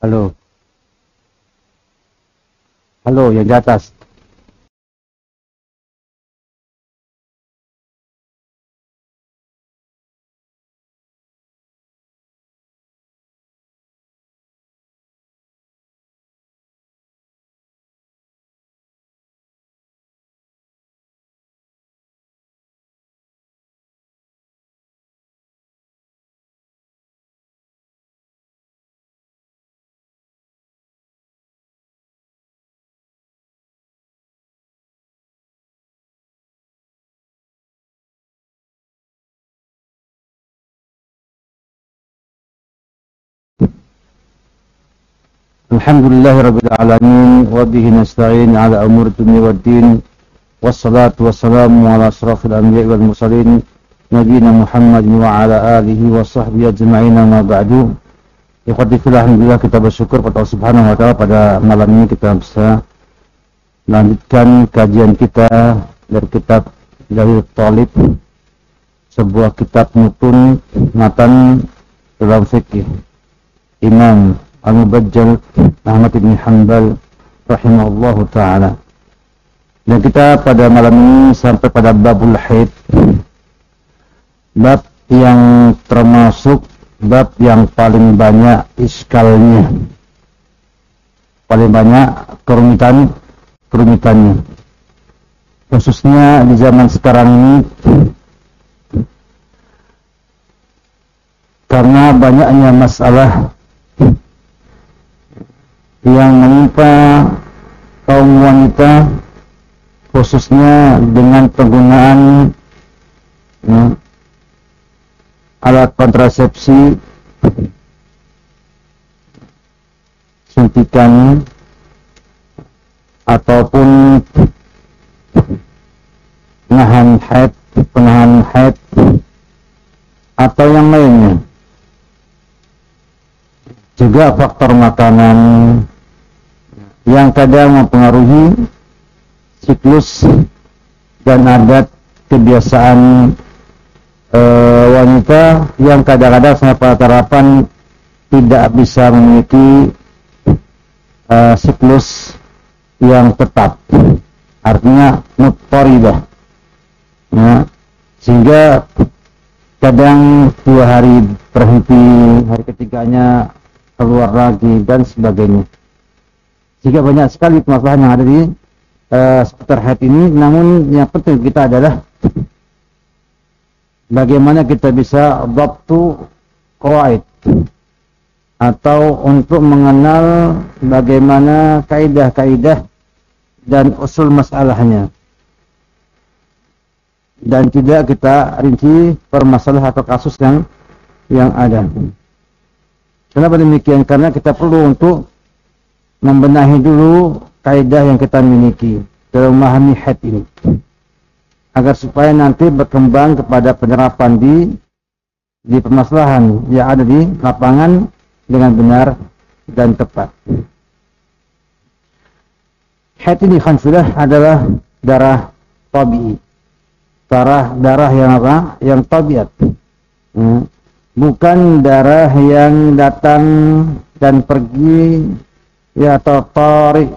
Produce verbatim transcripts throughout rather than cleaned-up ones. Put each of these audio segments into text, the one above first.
Halo, halo yang di atas. Alhamdulillahirabbil alamin wa bihi nasta'in ala umuri dunya waddin wassalatu wassalamu ala asrafil anbiya'i wal mursalin nabiyina Muhammadin wa ala alihi wa sahbihi ajma'in ma ba'du. Ikhwati fillah, alhamdulillah kita bersyukur kepada Allah Subhanahu wa taala pada malam ini kita bisa melanjutkan kajian kita dari kitab Dalil Talib, sebuah kitab mutun matan dalam fikih Imam Al-Mubajjal Ahmad bin Hanbal rahimahullahu ta'ala. Dan kita pada malam ini sampai pada babul haid, bab yang termasuk bab yang paling banyak iskalnya, paling banyak kerumitan kerumitannya, khususnya di zaman sekarang ini, karena banyaknya masalah yang menimpa kaum wanita, khususnya dengan penggunaan ya, alat kontrasepsi, suntikan ataupun penahan haid, penahan haid atau yang lainnya. Juga faktor makanan yang kadang mempengaruhi siklus dan adat kebiasaan e, wanita yang kadang-kadang sampai pada tarapan tidak bisa memiliki e, siklus yang tetap, artinya muttaribah ya, sehingga kadang dua hari berhenti, hari ketiganya keluar lagi dan sebagainya. Jika banyak sekali permasalahan yang ada di uh, seputar haid ini, namun yang penting kita adalah bagaimana kita bisa dhabtu qawaid, atau untuk mengenal bagaimana kaidah-kaidah dan usul masalahnya, dan tidak kita rinci permasalahan atau kasus yang yang ada. Kenapa demikian? Karena kita perlu untuk membenahi dulu kaidah yang kita miliki dalam memahami haid ini, agar supaya nanti berkembang kepada penerapan di di permasalahan yang ada di lapangan dengan benar dan tepat. Haid ini khanfilah adalah darah tabi'i, darah darah yang apa? Yang tabiat, hmm. bukan darah yang datang dan pergi ya, atau tarik.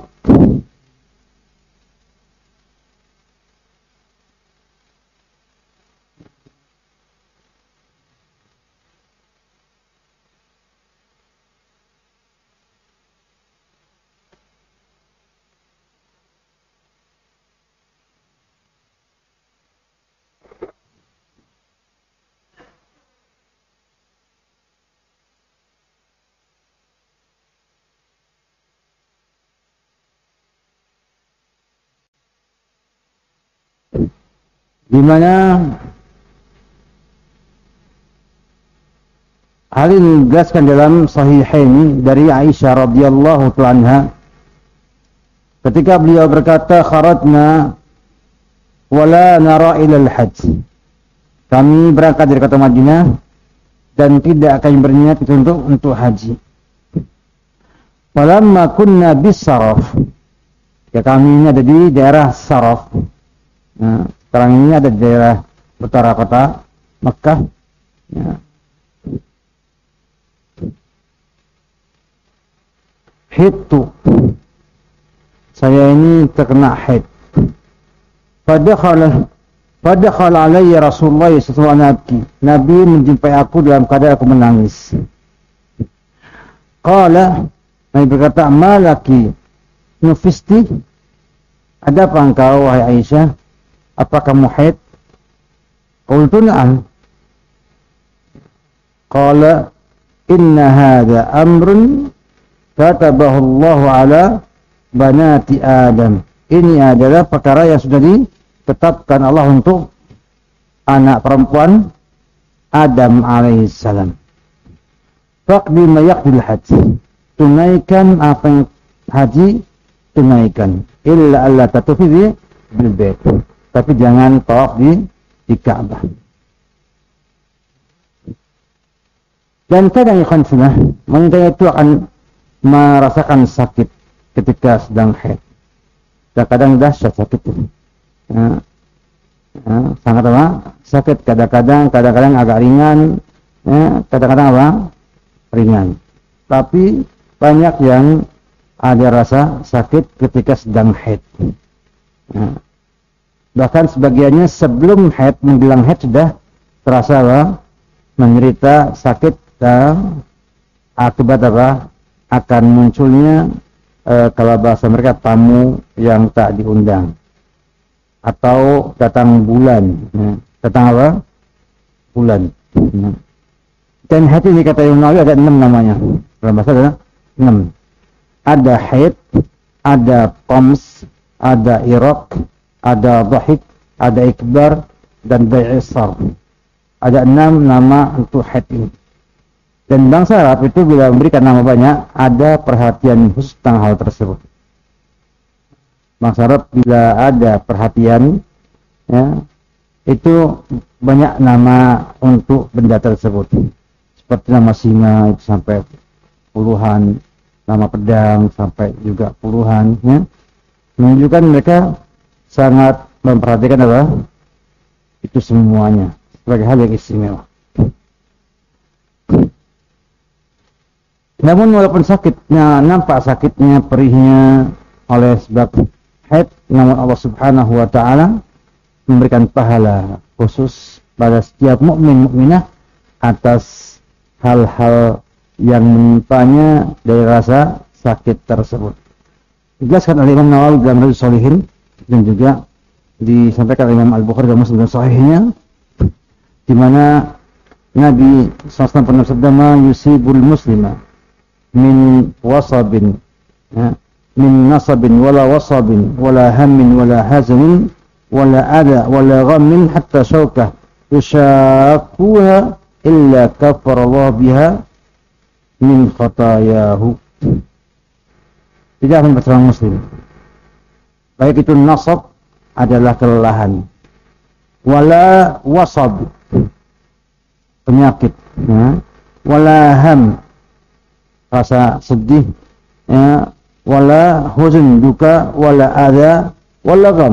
Di mana hal ini dijelaskan dalam Sahihaini dari Aisyah radhiyallahu anha, ketika beliau berkata, kharajna wala nara ilal hajj, kami berangkat dari kota Madinah dan tidak akan berniat untuk untuk haji. Walamma kunna bis Saraf, ya kami ini ada di daerah Saraf. Nah, sekarang ini ada di daerah utara kota Makkah. Ya. Hittu, saya ini terkena haid. Padakhala padakhala alayya Rasulullah sallallahu alaihi wasallam. Nabi menjumpai aku dalam keadaan aku menangis. Qala, Nabi berkata, malaki nufisti, ada apa engkau wahai Aisyah? Apa kamu haid? Qultu na'am. Qala inna hadha amrun katabahu Allah ala banati Adam. Ini adalah perkara yang sudah ditetapkan Allah untuk anak perempuan Adam alaihissalam. Faqdi ma yaqdil haji. Tunaikan apa yang haji, tunaikan. Illa alla tatufi bil bait. Tapi jangan tawaf di di Ka'bah. Dan kadang ikhwan fillah, wanita itu akan merasakan sakit ketika sedang haid. Kadang-kadang dahsyat sakit itu. Ya, ya, sangat apa? Sakit kadang-kadang, kadang-kadang agak ringan, ya, kadang-kadang apa? Ringan. Tapi banyak yang ada rasa sakit ketika sedang haid. Ya. Bahkan sebagiannya sebelum haid, menjelang haid sudah terasa apa? Menderita sakit dan akibat apa? Akan munculnya e, kalau bahasa mereka tamu yang tak diundang, atau datang bulan, ya. Datang apa? Bulan. Ya. Dan haid ini kata Imam Nawawi ada enam namanya. Dalam bahasa ada enam. Ada haid, ada qams, ada iraq, ada dhahik, ada ikbar, dan bai'isar. Ada enam nama untuk haid ini. Dan bangsa Arab itu bila memberikan nama banyak, ada perhatian khusus tentang hal tersebut. Bangsa Arab bila ada perhatian, ya, itu banyak nama untuk benda tersebut. Seperti nama singa itu sampai puluhan, nama pedang sampai juga puluhan, ya. Menunjukkan mereka sangat memperhatikan apa? Itu semuanya sebagai hal yang istimewa. Namun walaupun sakitnya, nampak sakitnya, perihnya oleh sebab haid, namun Allah Subhanahu wa taala memberikan pahala khusus pada setiap mukmin mukminah atas hal-hal yang menimpanya dari rasa sakit tersebut. Dijelaskan oleh Imam Nawawi dalam Riyadhus Shalihin, dan juga disampaikan oleh Imam Al-Bukhari dalam Muslim Sahihnya, di mana Nabi shallallahu alaihi wasallam pernah bersabda, "Ma yusibul muslima min wasabin, ya, min nasabin wala wasabin wala hammin wala hazanin wala adha wala ghammin hatta syawkah yushakuha illa kafarallahu biha min khatayahu." Tidak akan berserang muslim, baik itu nasab adalah kelelahan, wala wasab penyakit, ya, wala ham rasa sedih, ya, wala huzn duka, wala adha, wala gham.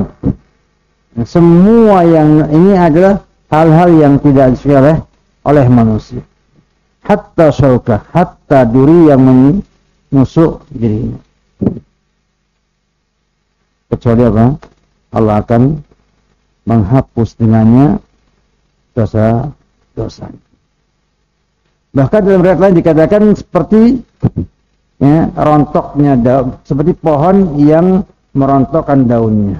Semua yang ini adalah hal-hal yang tidak disukai oleh, oleh manusia. Hatta syaukah, hatta duri yang menusuk dirinya. Kecuali apa? Allah akan menghapus dengannya dosa-dosa. Bahkan dalam riwayat lain dikatakan seperti, ya, rontoknya daun, seperti pohon yang merontokkan daunnya.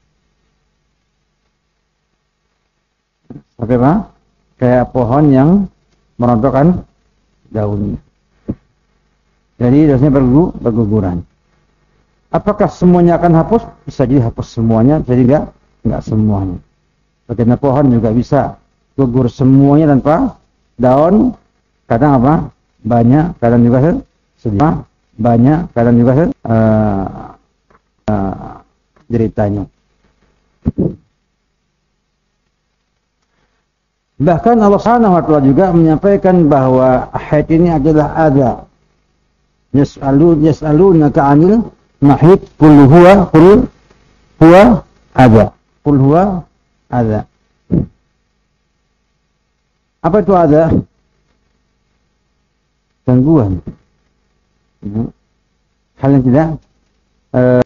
Seperti apa? Kayak pohon yang merontokkan daunnya. Jadi dosanya bergu, berguguran. Apakah semuanya akan hapus? Bisa jadi hapus semuanya, jadi enggak, enggak semuanya. Bagaimana pohon juga bisa gugur semuanya tanpa daun. Kadang apa? Banyak, kadang juga sedikit. Banyak, kadang juga uh, uh, ceritanya. Bahkan Allah Subhanahu wa taala juga menyampaikan bahwa haid ini adalah ada. Yas'alu yas'alunaka 'anil mahid qul huwa qul huwa ada. Qul huwa ada. Apa itu ada? Gangguan. hal yang tidak uh,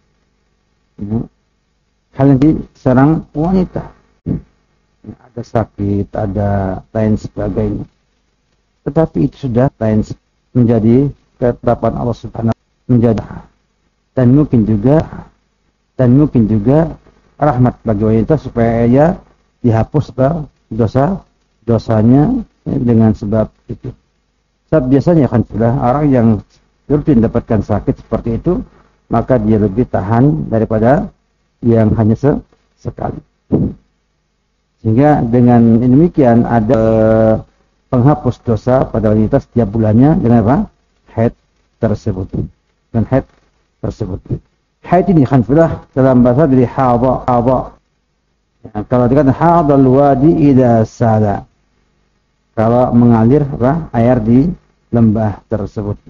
hal yang diserang wanita. Ada sakit, ada lain sebagainya. Tetapi itu sudah lain menjadi ketetapan Allah Subhanahu menjadi dan mungkin juga dan mungkin juga rahmat bagi wanita supaya ia dihapus dosa dosanya dengan sebab itu. Sebab biasanya kan sudah orang yang rutin mendapatkan sakit seperti itu, maka dia lebih tahan daripada yang hanya sekali. Sehingga dengan demikian ada penghapus dosa pada wanita setiap bulannya dengan apa? Haid tersebut. Dan haid tersebut. Haid ini kan sudah dalam bahasa dari hadha, hadha. Ya, kalau dikatakan hadhal wadi idza sala. Kalau mengalir apa? Air di lembah tersebut.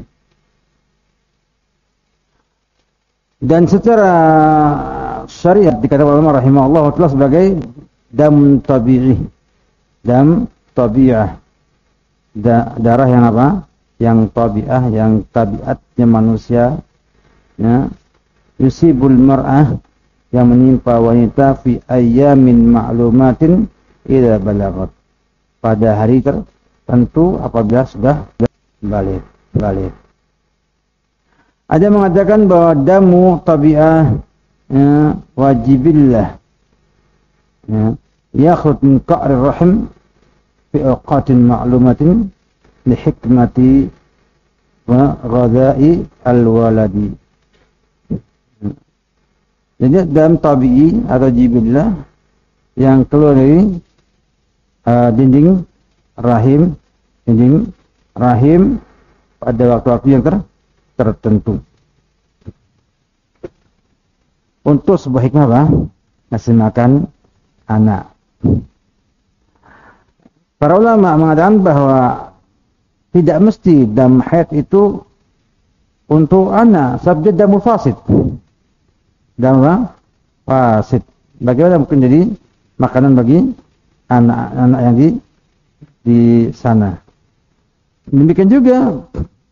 Dan secara syariat dikatakan ulama rahimahullah taala sebagai dam tabi'i, dam tabi'ah, da, darah yang apa? Yang tabi'ah, yang tabiatnya manusia, ya. Yusibul mar'ah, yang menimpa wanita fi ayyamin ma'lumatin idza balagat, pada hari tertentu apabila sudah balik, balik. Ada mengatakan bahwa damu tabi'ah, ya, wajibillah, ya, yakhruj min qa'rir rahim fi awqatin ma'lumatin li hikmati wa ghadha'i al-waladi. Jadi dalam tabi'i atau jibillah yang keluar dari uh, dinding rahim, dinding rahim pada waktu-waktu yang ter, tertentu. Untuk sebuah hikmah apa? Ngasih makan anak. Para ulama mengatakan bahwa tidak mesti dam haid itu untuk anak, sebab dia damul fasid. Dam fasid. Bagaimana mungkin jadi makanan bagi anak-anak yang di di sana. Demikian juga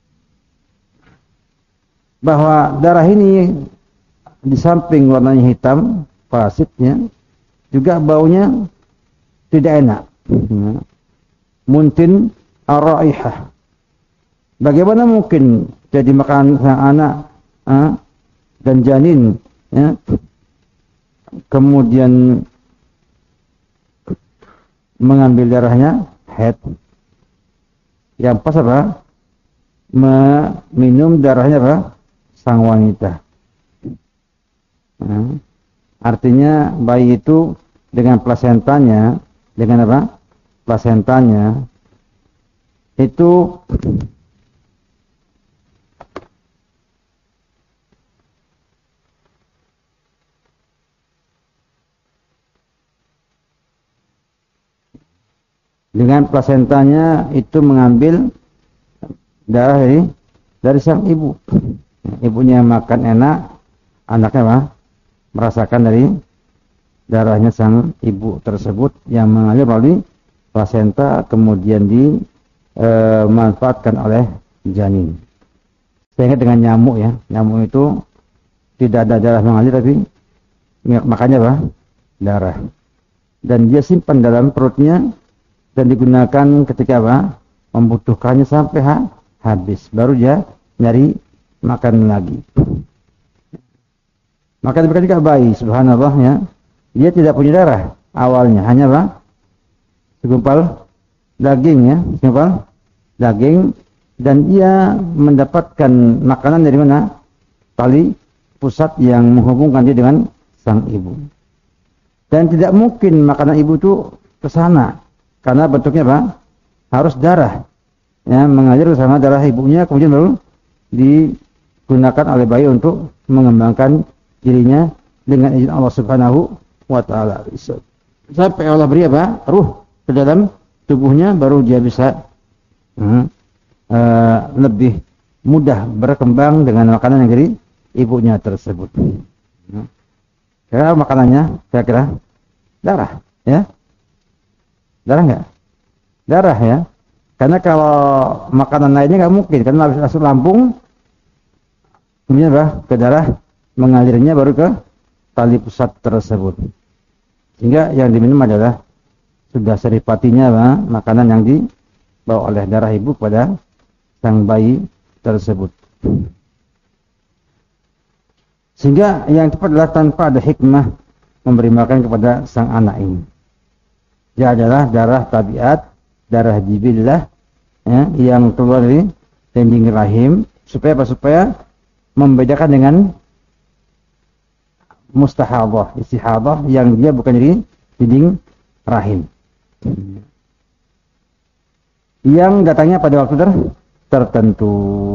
bahwa darah ini di samping warnanya hitam, fasidnya, juga baunya tidak enak. Muntin ar-raihah. Bagaimana mungkin jadi makanan sang anak, ah, dan janin, ya, kemudian mengambil darahnya haid. Yang pas apa? Meminum darahnya apa? Sang wanita. Nah, artinya bayi itu dengan plasentanya, dengan apa? Plasentanya itu dengan plasentanya itu mengambil darah dari dari sang ibu. Ibunya makan enak, anaknya apa? Merasakan dari darahnya sang ibu tersebut yang mengalir melalui plasenta kemudian dimanfaatkan oleh janin. Sehingga dengan nyamuk, ya, nyamuk itu tidak ada darah mengalir tapi makanya apa? Darah. Dan dia simpan dalam perutnya dan digunakan ketika apa? Membutuhkannya sampai ha habis. Baru dia nyari makan lagi. Maka demikian juga bayi, subhanallah, ya. Dia tidak punya darah awalnya, hanya apa? Segumpal daging, ya, segumpal daging, dan ia mendapatkan makanan dari mana? Tali pusat yang menghubungkan dia dengan sang ibu. Dan tidak mungkin makanan ibu itu ke sana karena bentuknya apa? Harus darah, ya, mengalir bersama darah ibunya, kemudian baru digunakan oleh bayi untuk mengembangkan dirinya dengan izin Allah Subhanahu wa taala. Sampai Allah beri apa? Ruh ke dalam tubuhnya, baru dia bisa hmm, uh, lebih mudah berkembang dengan makanan yang dari ibunya tersebut. Hmm. Kira makanannya kira-kira darah, ya? Darah enggak? Darah, ya. Karena kalau makanan lainnya enggak mungkin, karena habis masuk lambung kemudian apa? Ke darah mengalirnya baru ke tali pusat tersebut. Sehingga yang diminum adalah sudah seripatinya apa? Makanan yang dibawa oleh darah ibu pada sang bayi tersebut. Sehingga yang tepat adalah tanpa ada hikmah memberi makan kepada sang anak ini. Dia adalah darah tabiat, darah jibillah, ya, yang keluar dari dinding rahim, supaya apa? Supaya membedakan dengan mustahadah, istihadah yang dia bukan dari dinding rahim, yang datangnya pada waktu ter tertentu.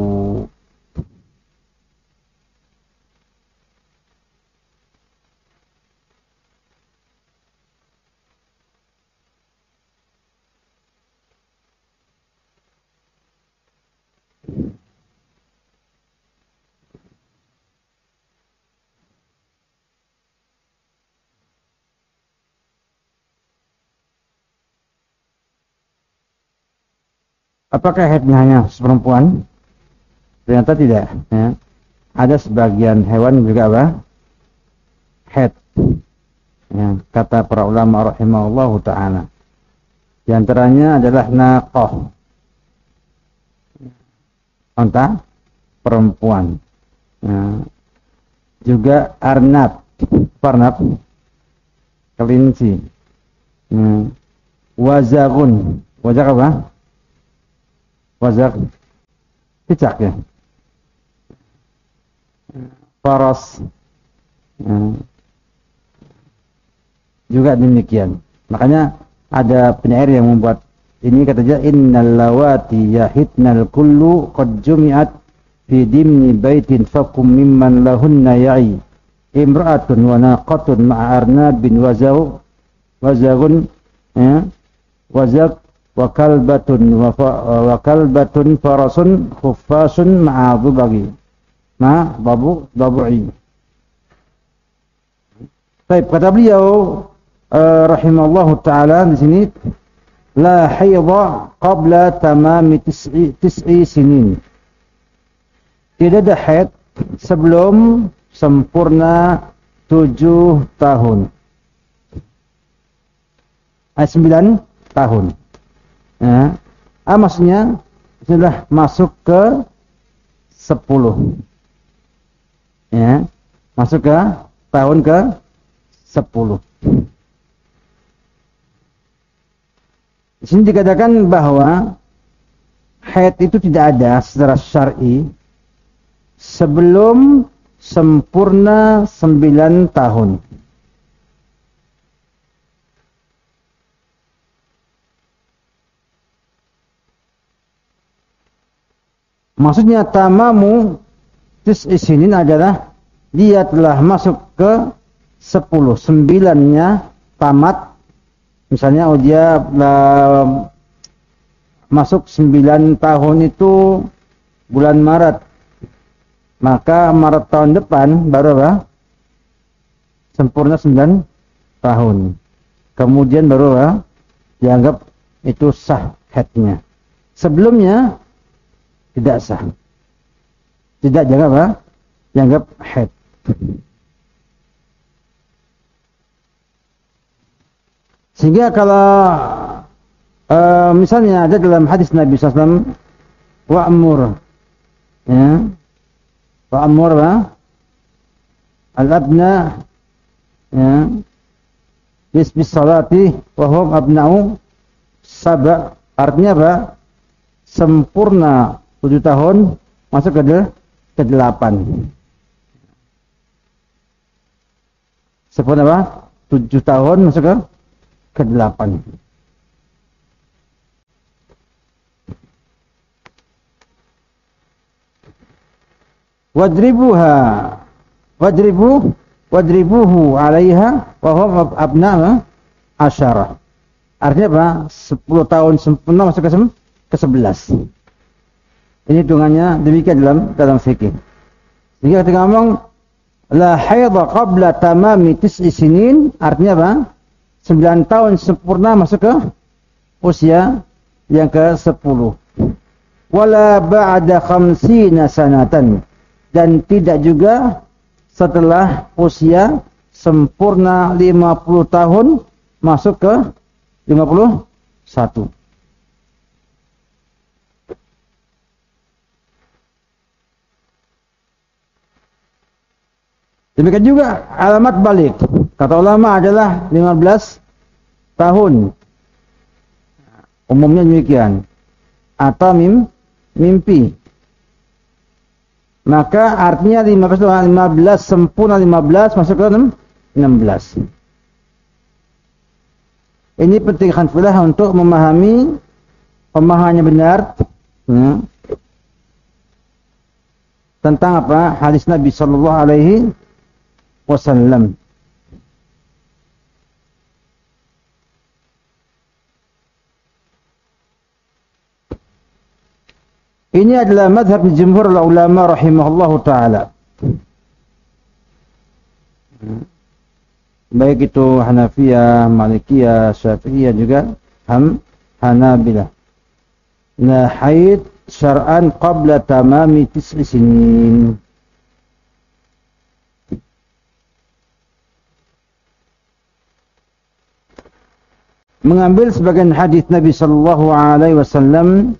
Apakah haidnya hanya perempuan? Ternyata tidak. Ya. Ada sebagian hewan juga apa? Haid. Ya, kata para ulama rahimahullahu ta'ala. Di antaranya adalah naqah. Unta perempuan. Ya. Juga arnab. Arnab. Kelinci. Ya. Wazagun. Wazak apa? Wazak cicak ya. Faras ya. Juga demikian. Makanya ada penyair yang membuat ini, kata dia, innal lawati yahitnal kullu qad jumi'at fi dimni baitin fakum mimman lahunna ya'i imra'atun wa naqatun ma'a arnabin wazaw wazagun ya. Wazak wa kalbatun wa kalbatun farasun khuffasun ma'a bagi ma babu babu'i. Baik, kata beliau uh, rahimallahu taala di sini, la haidha qabla tamami tis'i tis'i sinin. Tidak ada haid sebelum sempurna tujuh tahun. Eh, sembilan tahun. Ya. Ah, maksudnya sudah masuk ke sepuluh. Ya, masuk ke tahun ke sepuluh. Di sini dikatakan bahwa haid itu tidak ada secara syar'i sebelum sempurna sembilan tahun. Maksudnya tamamu tis'i sinin adalah dia telah masuk ke sepuluh, sembilannya tamat. Misalnya oh dia uh, masuk sembilan tahun itu bulan Maret, maka Maret tahun depan baru apa? Sempurna sembilan tahun. Kemudian baru apa? Dianggap itu sah haidnya. Sebelumnya tidak sah. Tidak jangan apa? Dianggap haid. Sehingga kalau uh, misalnya ada dalam hadis Nabi sallallahu alaihi wasallam, wa'mur, ya, wa'mur apa? Al-abna, ya, bisbis salati, wahum abna'u sab'a. Artinya apa? Sempurna tujuh tahun masuk ke, ke delapan. Sempurna apa? Tujuh tahun masuk ke ke delapan. Wadribuha, wadribu, wadribuhu alaiha, wahum abna asyarah. Artinya apa? Sepuluh tahun sempurna masuk ke, ke sebelas. Ini hitungannya demikian dalam dalam fikih. Jika kita ngomong la haidha qabla tamami tis'i sinin, artinya apa? sembilan tahun sempurna masuk ke usia yang ke sepuluh. Wala ba'da khamsina sanatan. dan tidak juga setelah usia sempurna lima puluh tahun masuk ke lima puluh satu. Demikian juga alamat balik. Kata ulama adalah lima belas tahun. Umumnya demikian. Atau mim, mimpi. Maka artinya lima belas, lima belas sempurna lima belas masuk ke enam belas. Ini penting khanfilah untuk memahami pemahamannya benar ya, tentang apa hadis Nabi sallallahu alaihi wasallam. Ini adalah madhab jumhur ulama rahimahullahu ta'ala. Baik itu Hanafiyah, Malikiyah, Syafi'iyah juga Ham, Hanabilah. La haid syar'an qabla tamami tis'i sinin. Mengambil sebagian hadis Nabi sallallahu alaihi wasallam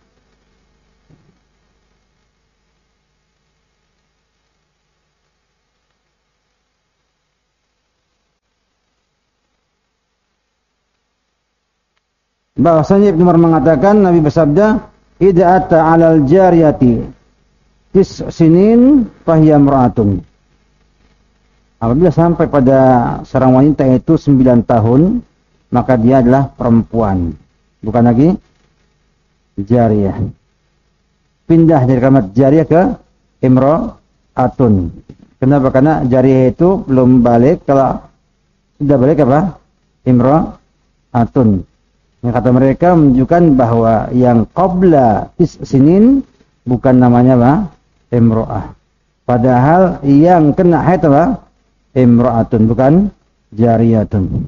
bahwasanya Ibnu Umar mengatakan, Nabi bersabda, "Idza ata 'alal jariyati tis sinin fahiya imra'atun." Apabila sampai pada seorang wanita itu sembilan tahun, maka dia adalah perempuan, bukan lagi jariyah. Pindah dari kalimat jariyah ke imra'atun. Kenapa? Karena jariyah itu belum balik. Kalau sudah balik apa? Imra'atun. Yang kata mereka menunjukkan bahwa yang qabla tis sinin bukan namanya apa? Imro'ah. Padahal yang kena haid apa? Imro'atun, bukan jariyatun.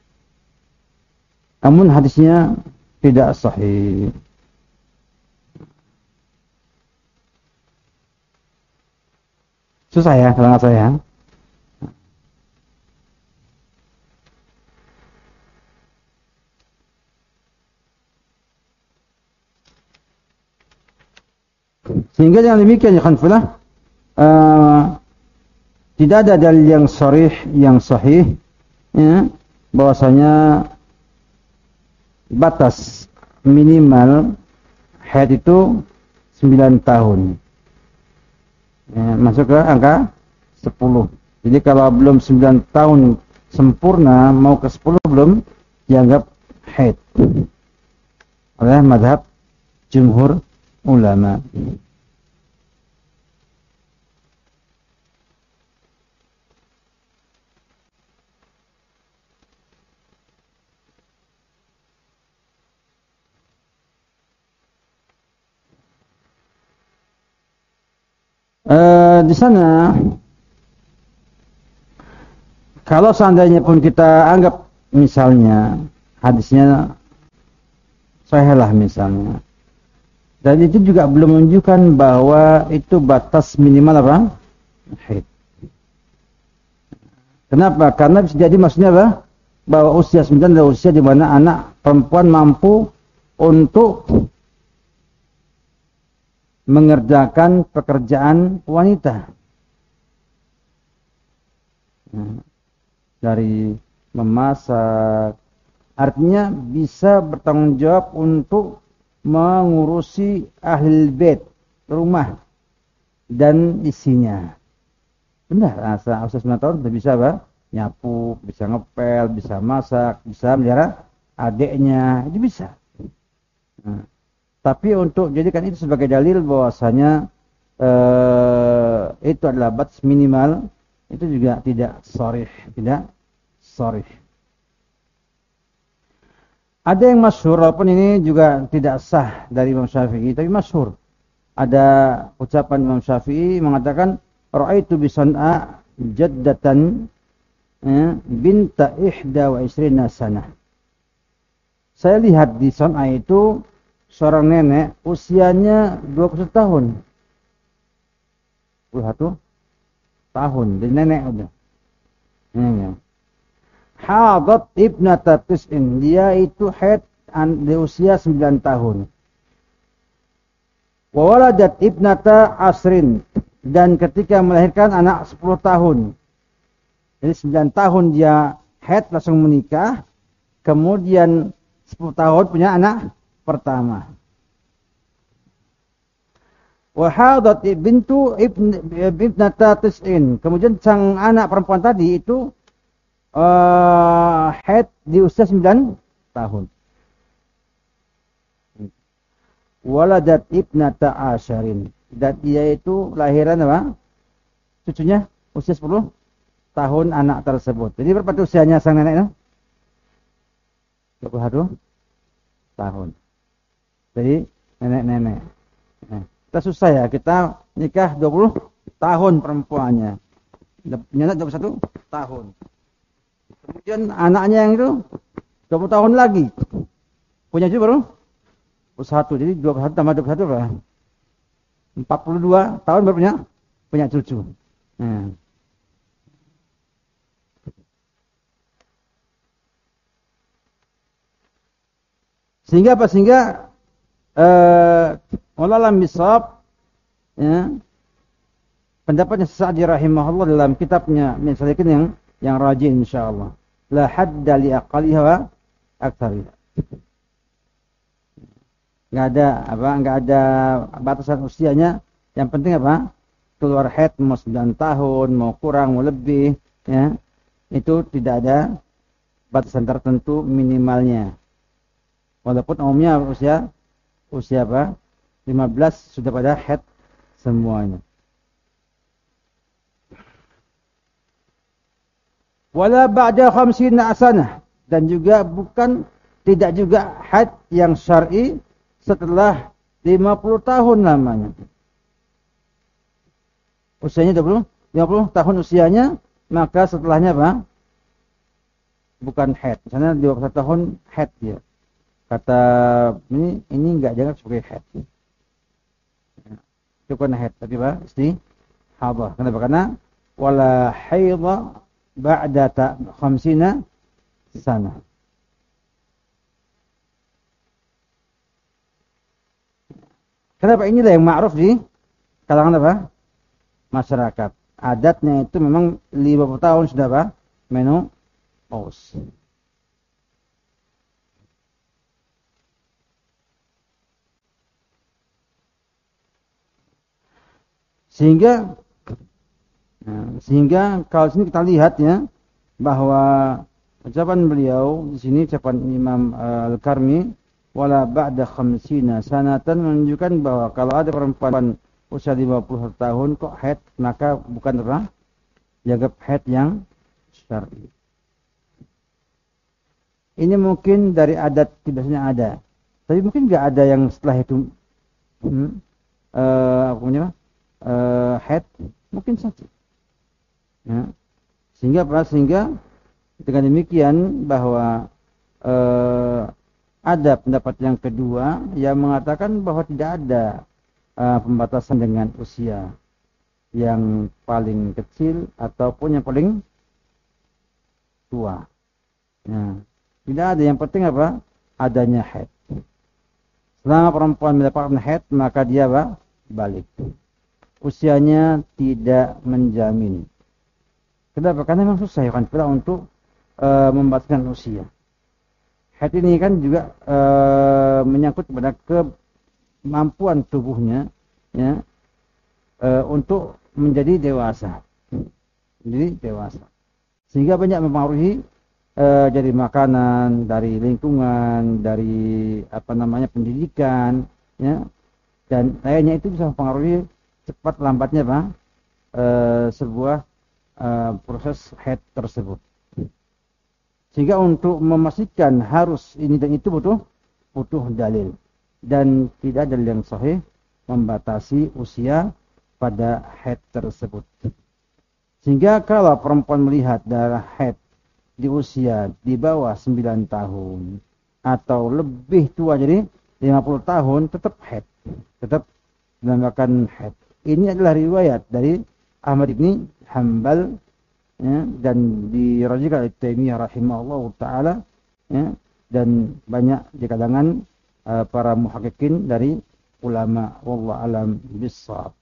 Namun hadisnya tidak sahih. Susah ya kalau nggak saya. Sehingga yang demikian ya khanfilah, uh, tidak ada dalil yang sharih, yang sahih ya, bahwasanya batas minimal haid itu sembilan tahun. Ya, masuk ke angka sepuluh. Jadi kalau belum sembilan tahun sempurna mau ke sepuluh belum dianggap haid oleh mazhab jumhur ulama. Uh, di sana kalau seandainya pun kita anggap misalnya hadisnya sahih lah misalnya, dan itu juga belum menunjukkan bahwa itu batas minimal apa? Haid. Kenapa? Karena bisa jadi maksudnya apa? Bahwa usia sembilan adalah usia di mana anak perempuan mampu untuk mengerjakan pekerjaan wanita. Nah, dari memasak, artinya bisa bertanggung jawab untuk mengurusi ahli bait, rumah dan isinya. Benar, asal usia sembilan tahun sudah bisa apa? Nyapu, bisa ngepel, bisa masak, bisa melihara adiknya, itu bisa. Nah, tapi untuk jadikan itu sebagai dalil bahwasanya eh, itu adalah batas minimal, itu juga tidak sharih, tidak sharih. Ada yang masyhur, walaupun ini juga tidak sah dari Imam Syafi'i, tapi masyhur. Ada ucapan Imam Syafi'i mengatakan, "Ra'aitu bi San'a jaddatan eh, binta ihda wa isrina sanah." Saya lihat di San'a itu seorang nenek usianya dua puluh tahun. puluh satu tahun, jadi nenek udah. Nenek. Hadat ibnata tis'in, dia itu haid di usia sembilan tahun. Wa waladat ibnata asrin, dan ketika melahirkan anak sepuluh tahun. Jadi sembilan tahun dia haid langsung menikah, kemudian sepuluh tahun punya anak pertama. Wa hadat bintu ibnata tis'in, kemudian sang anak perempuan tadi itu uh, haid di usia sembilan tahun. Waladat ibnata asharin, dan dia itu lahiran apa? Cucunya usia sepuluh tahun anak tersebut. Jadi berapa usianya sang nenek itu? dua puluh satu tahun. Jadi nenek-nenek. Nah, kita susah ya, kita nikah dua puluh tahun perempuannya. Punya dua puluh satu tahun. Kemudian anaknya yang itu dua puluh tahun lagi. Punya juga baru dua puluh satu, jadi dua puluh satu tambah dua puluh satu berapa? empat puluh dua tahun baru punya punya cucu. Nah. Sehingga apa? Sehingga eh walalam bisab, ya, pendapatnya Sa'di rahimahullah dalam kitabnya Min Salikin yang yang rajin insyaallah. La hadda li aqaliha wa aktsariha. Enggak ada apa, enggak ada batasan usianya. Yang penting apa? Keluar haid mau sembilan tahun, mau kurang, mau lebih, ya. Itu tidak ada batasan tertentu minimalnya. Walaupun umumnya usia usia apa? lima belas sudah pada haid semuanya. Wala ba'da khamsina sanah, dan juga bukan tidak juga haid yang syar'i setelah lima puluh tahun lamanya. Usianya dua puluh, lima puluh tahun usianya, maka setelahnya apa? Bukan haid. Misalnya dua puluh satu tahun haid dia. Kata ini ini enggak jangan sebagai haid. Itu bukan haid, tapi apa? Istihadah. Kenapa? Karena wala haidha ba'da khamsina sanah. Kenapa? Inilah yang ma'ruf di kalangan apa? Masyarakat. Adatnya itu memang lima puluh tahun sudah apa? Menopause. Sehingga nah, sehingga kalau sini kita lihat ya bahwa ucapan beliau di sini ucapan Imam uh, Al-Karmi wala ba'da khamsina sanatan menunjukkan bahwa kalau ada perempuan usia lima puluh tahun kok haid, maka bukan apa? Dianggap haid yang syar'i. Ini mungkin dari adat biasanya ada. Tapi mungkin enggak ada yang setelah itu hmm, uh, apa namanya? Uh, haid, mungkin saja. Ya. Sehingga apa? Sehingga dengan demikian bahwa uh, ada pendapat yang kedua yang mengatakan bahwa tidak ada uh, pembatasan dengan usia yang paling kecil ataupun yang paling tua. Ya. Tidak ada, yang penting apa? Adanya haid. Selama perempuan mendapatkan haid, maka dia apa? Balik. Usianya tidak menjamin. Kenapa? Karena memang susah ya kan pula untuk e, membataskan usia. Haid ini kan juga e, menyangkut kepada kemampuan tubuhnya, ya, e, untuk menjadi dewasa, jadi dewasa. Sehingga banyak mempengaruhi e, dari makanan, dari lingkungan, dari apa namanya pendidikan, ya, dan lainnya itu bisa mempengaruhi cepat lambatnya apa? E, sebuah e, proses haid tersebut. Sehingga untuk memastikan harus ini dan itu butuh butuh dalil, dan tidak ada dalil yang sahih membatasi usia pada haid tersebut. Sehingga kalau perempuan melihat darah haid di usia di bawah sembilan tahun atau lebih tua jadi lima puluh tahun, tetap haid, tetap dinamakan haid. Ini adalah riwayat dari Ahmad bin Hanbal, ya, dan dirajikan oleh Taimiyah rahimahullah taala, ya, dan banyak di kalangan uh, para muhaqqiqin dari ulama. Wallahu alam bissawab.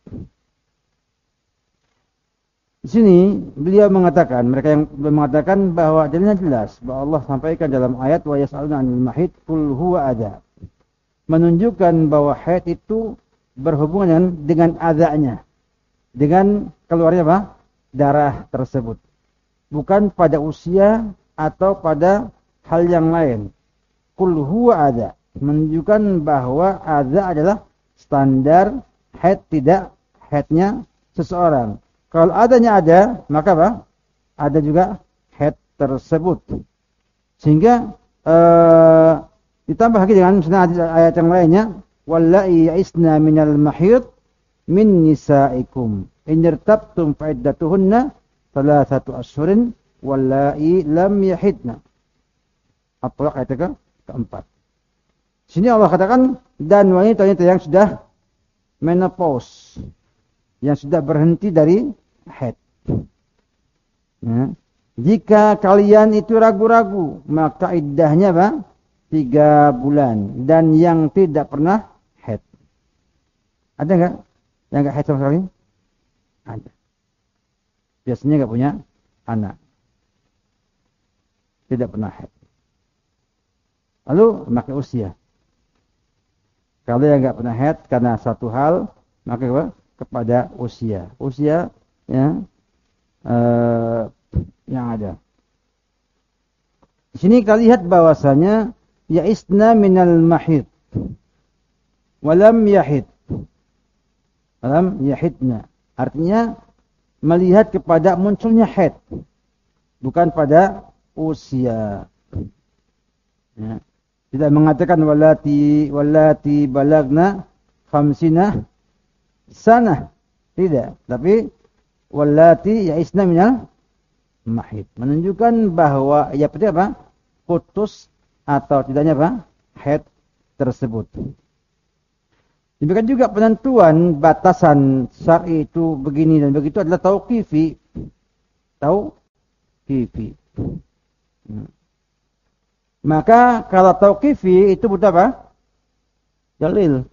Di sini beliau mengatakan, mereka yang mengatakan bahwa dalilnya jelas bahwa Allah sampaikan dalam ayat wa yas'aluna 'anil mahid qul huwa adza, menunjukkan bahwa haid itu berhubungan dengan adanya, dengan keluarnya apa? Darah tersebut, bukan pada usia atau pada hal yang lain. Qul huwa adza menunjukkan bahwa adza adalah standar haid, tidak haidnya seseorang. Kalau adanya ada, maka apa? Ada juga haid tersebut. Sehingga uh, ditambah lagi dengan misalnya ayat yang lainnya, wallahi ya'isna minal mahid min nisaikum in irtabtum fa iddatuhunna thalathatu ashhurin wallahi lam yahidna. At-Talaq ayat ke keempat. Sini Allah katakan, dan wanita-wanita yang sudah menopause, yang sudah berhenti dari haid. Ya. Jika kalian itu ragu-ragu, maka iddahnya apa? Tiga bulan. Dan yang tidak pernah haid. Ada nggak yang nggak haid sama sekali? Ada. Biasanya nggak punya anak. Tidak pernah haid. Lalu maka usia. Kalau yang nggak pernah haid karena satu hal, maka apa? Kepada usia. Usia, ya, uh, yang ada. Di sini kita lihat bahwasanya ya'isna minal mahid walam yahid. Walam yahidna. Artinya melihat kepada munculnya haid, bukan pada usia. Ya. Tidak mengatakan walati walati balagna khamsina sana. Tidak, tapi wallati ya'isna minal mahid, menunjukkan bahwa ya berarti apa? Putus atau tidaknya apa? Haid tersebut. Demikian juga penentuan batasan syar'i itu begini dan begitu adalah tauqifi. Tauqifi. Maka kalau tauqifi itu butuh apa? Dalil.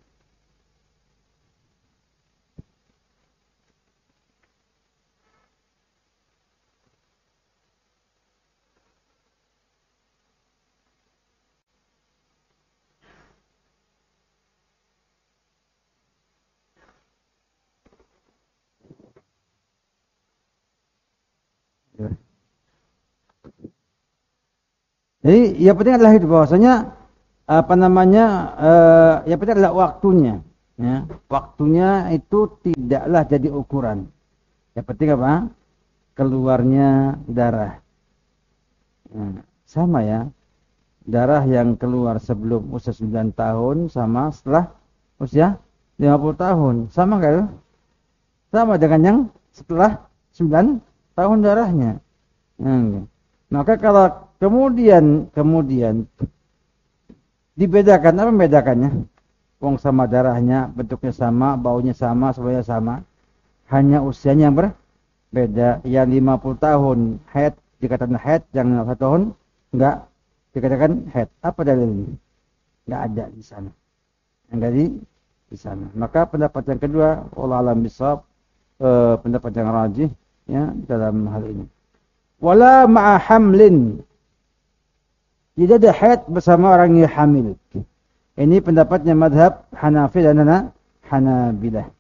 Jadi yang penting adalah itu, bahwasanya apa namanya, uh, yang penting adalah waktunya, ya. Waktunya itu tidaklah jadi ukuran. Yang penting apa? Keluarnya darah. Nah, sama ya. Darah yang keluar sebelum usia sembilan tahun sama setelah usia lima puluh tahun. Sama enggak itu? Sama dengan yang setelah sembilan tahun darahnya. Nah, maka kalau Kemudian, kemudian dibedakan, apa membedakannya? Wong sama darahnya, bentuknya sama, baunya sama, semuanya sama. Hanya usianya yang berbeda. Yang lima puluh tahun haid dikatakan haid, yang satu tahun enggak dikatakan haid. Apa dalilnya? Enggak ada di sana. Enggak di di sana. Maka pendapat yang kedua, wallahu a'lam bishawab, eh, pendapat yang rajih, ya, dalam hal ini. Wala ma'a hamlin. Tidak ada haid bersama orang yang hamil. Ini pendapatnya madhab Hanafi dan Hanabilah.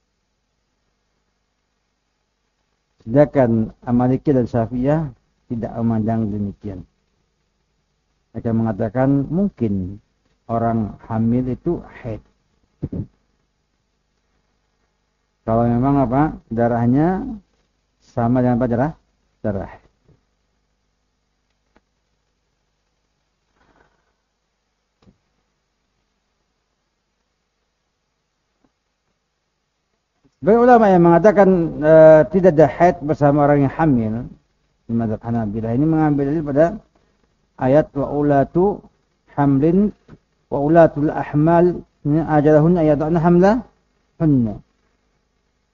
Sedangkan Maliki dan Syafi'iyah tidak memandang demikian. Mereka mengatakan mungkin orang hamil itu haid. Kalau memang apa? Darahnya sama dengan apa darah? Darah. Banyak ulama yang mengatakan uh, tidak ada haid bersama orang yang hamil. Di mazhab Hanabilah ini mengambil daripada ayat wa ulatu hamlin wa ulatul ahmal ajalahunna ayadana hamla hunna.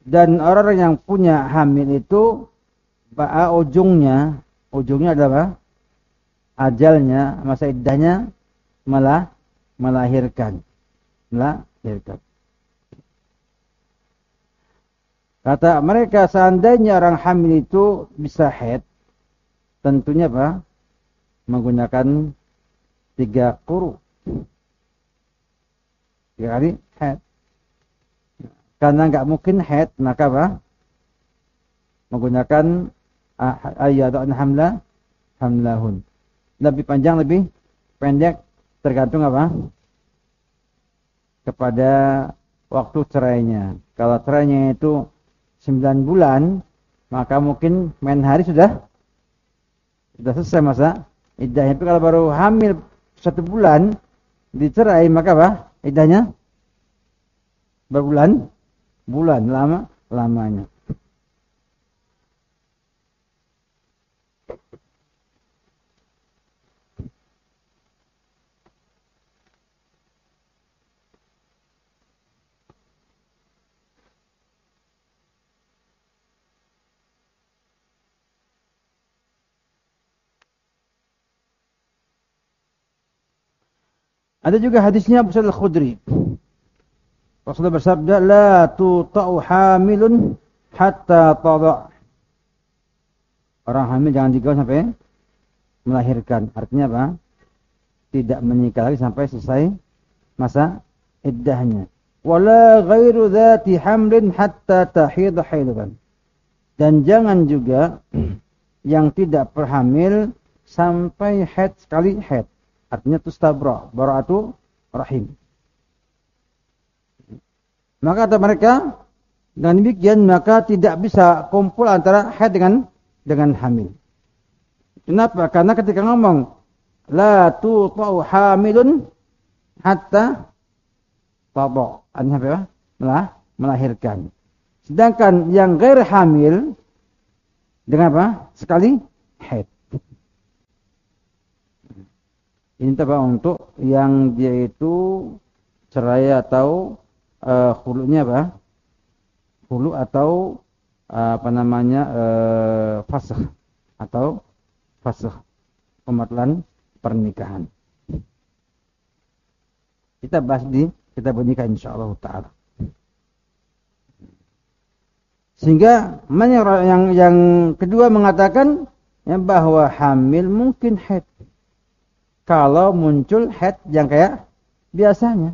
Dan orang yang punya hamil itu ba ujungnya, ujungnya adalah ajalnya, masa iddahnya malah melahirkan. Melahirkan. Kata mereka, seandainya orang hamil itu bisa haid, tentunya apa? Menggunakan tiga quru. Tiga kali haid. Karena nggak mungkin haid, maka apa? Menggunakan ayyadun hamla hamlahun. Lebih panjang, lebih pendek, tergantung apa? Kepada waktu cerainya. Kalau cerainya itu sembilan bulan, maka mungkin main hari sudah sudah selesai masa iddahnya. Tapi kalau baru hamil satu bulan dicerai, maka apa? Iddahnya berbulan bulan lama lamanya. Ada juga hadisnya Abu Sa'id Al-Khudri. Rasulullah bersabda, "La tuta'u hamilun hatta tada'." Orang hamil jangan digaul sampai melahirkan. Artinya apa? Tidak menikah lagi sampai selesai masa iddahnya. Wala ghairu dzati hamlin hatta tahid haidan. Dan jangan juga yang tidak berhamil sampai haid sekali haid. Artinya tustabra, bara'atu rahim. Maka kata mereka, dengan demikian maka tidak bisa kumpul antara haid dengan dengan hamil. Kenapa? Karena ketika ngomong la tuta'u hamilun hatta tada, artinya apa? Melah, melahirkan. Sedangkan yang ghair hamil dengan apa? Sekali haid. Ini apa untuk yang dia itu cerai atau uh, hulunya apa? Hulu atau uh, apa namanya uh, fasakh atau fasakh, pembatalan pernikahan. Kita bahas di kita bernikah insyaallah taala. Sehingga yang yang kedua mengatakan ya, bahwa hamil mungkin haid. Kalau muncul haid yang kayak biasanya.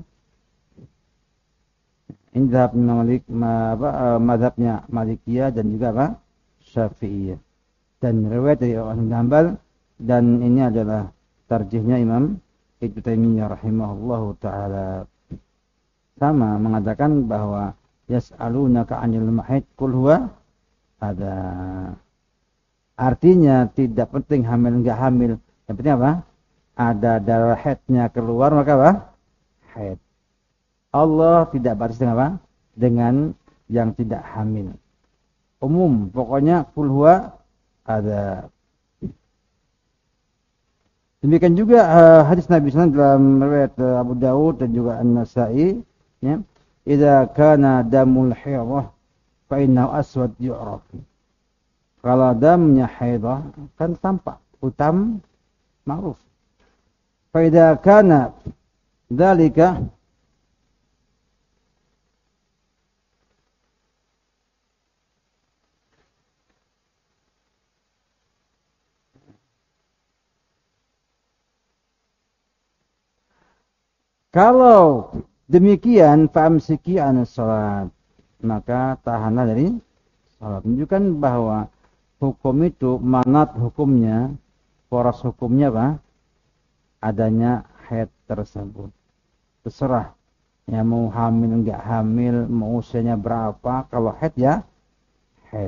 Ini mazhabnya Malik, apa, mazhabnya Malikiyah dan juga apa? Syafi'iyah. Dan riwayat dari Ibnu Hanbal, dan ini adalah tarjihnya Imam Ibnu Taimiyah rahimahullahu taala. Sama mengatakan bahwa yas'alunaka 'anil mahid qul huwa ada. Artinya tidak penting hamil enggak hamil. Yang penting apa? Ada darah haidnya keluar, maka apa? Haid. Allah tidak batas dengan apa? Dengan yang tidak hamil. Umum, pokoknya qul huwa ada. Demikian juga uh, hadis Nabi sallallahu alaihi wasallam dalam riwayat uh, Abu Dawud dan juga An-Nasa'i, ya. Idza kana damul haidah fa innahu aswad yu'raf. Kalau damnya haidah kan tampak, hitam, ma'ruf. Fa idza kana dzalika kalau demikian fa'amsiki anas salat, maka tahanlah dari salat. Menunjukkan bahwa hukum itu manat hukumnya, poros hukumnya apa? Adanya haid tersebut. Terserah ya, mau hamil enggak hamil, mau usianya berapa, kalau haid ya haid.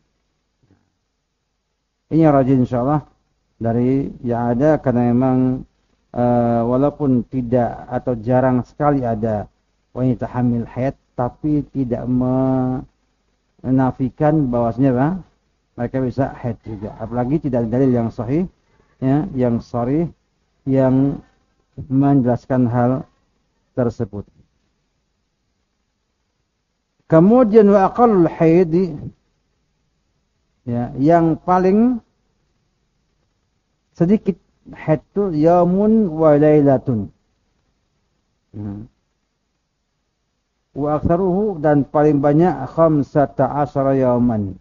Ini rajin insyaallah dari yang ada, karena memang Uh, walaupun tidak atau jarang sekali ada wanita hamil haid, tapi tidak menafikan bahwasanya bah, mereka bisa haid juga. Apalagi tidak ada dalil yang sahih, ya, yang sharih yang menjelaskan hal tersebut. Kemudian wa aqallul haid, ya, yang paling sedikit haid itu yaumun wa lailatun. Hmm. Wa aktsaruhu, dan paling banyak khamsata asyara yauman.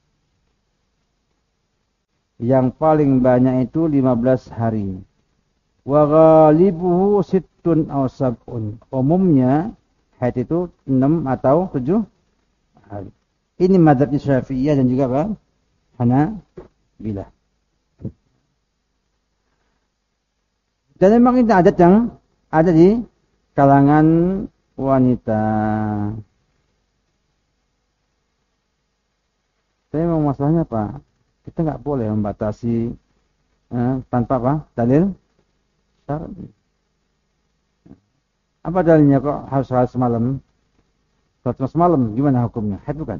Yang paling banyak itu lima belas hari. Wa ghalibuhu sittun aw sab'un. Umumnya haid itu enam atau tujuh hari. Ini mazhabnya Syafi'iyah dan juga apa? Hanabilah. Dan memang ini adat yang ada di kalangan wanita. Tapi memang masalahnya apa? Kita nggak boleh membatasi eh, tanpa apa? Dalil syar'i. Apa dalilnya kok harus sholat semalam? Sholat semalam gimana hukumnya? Haid bukan?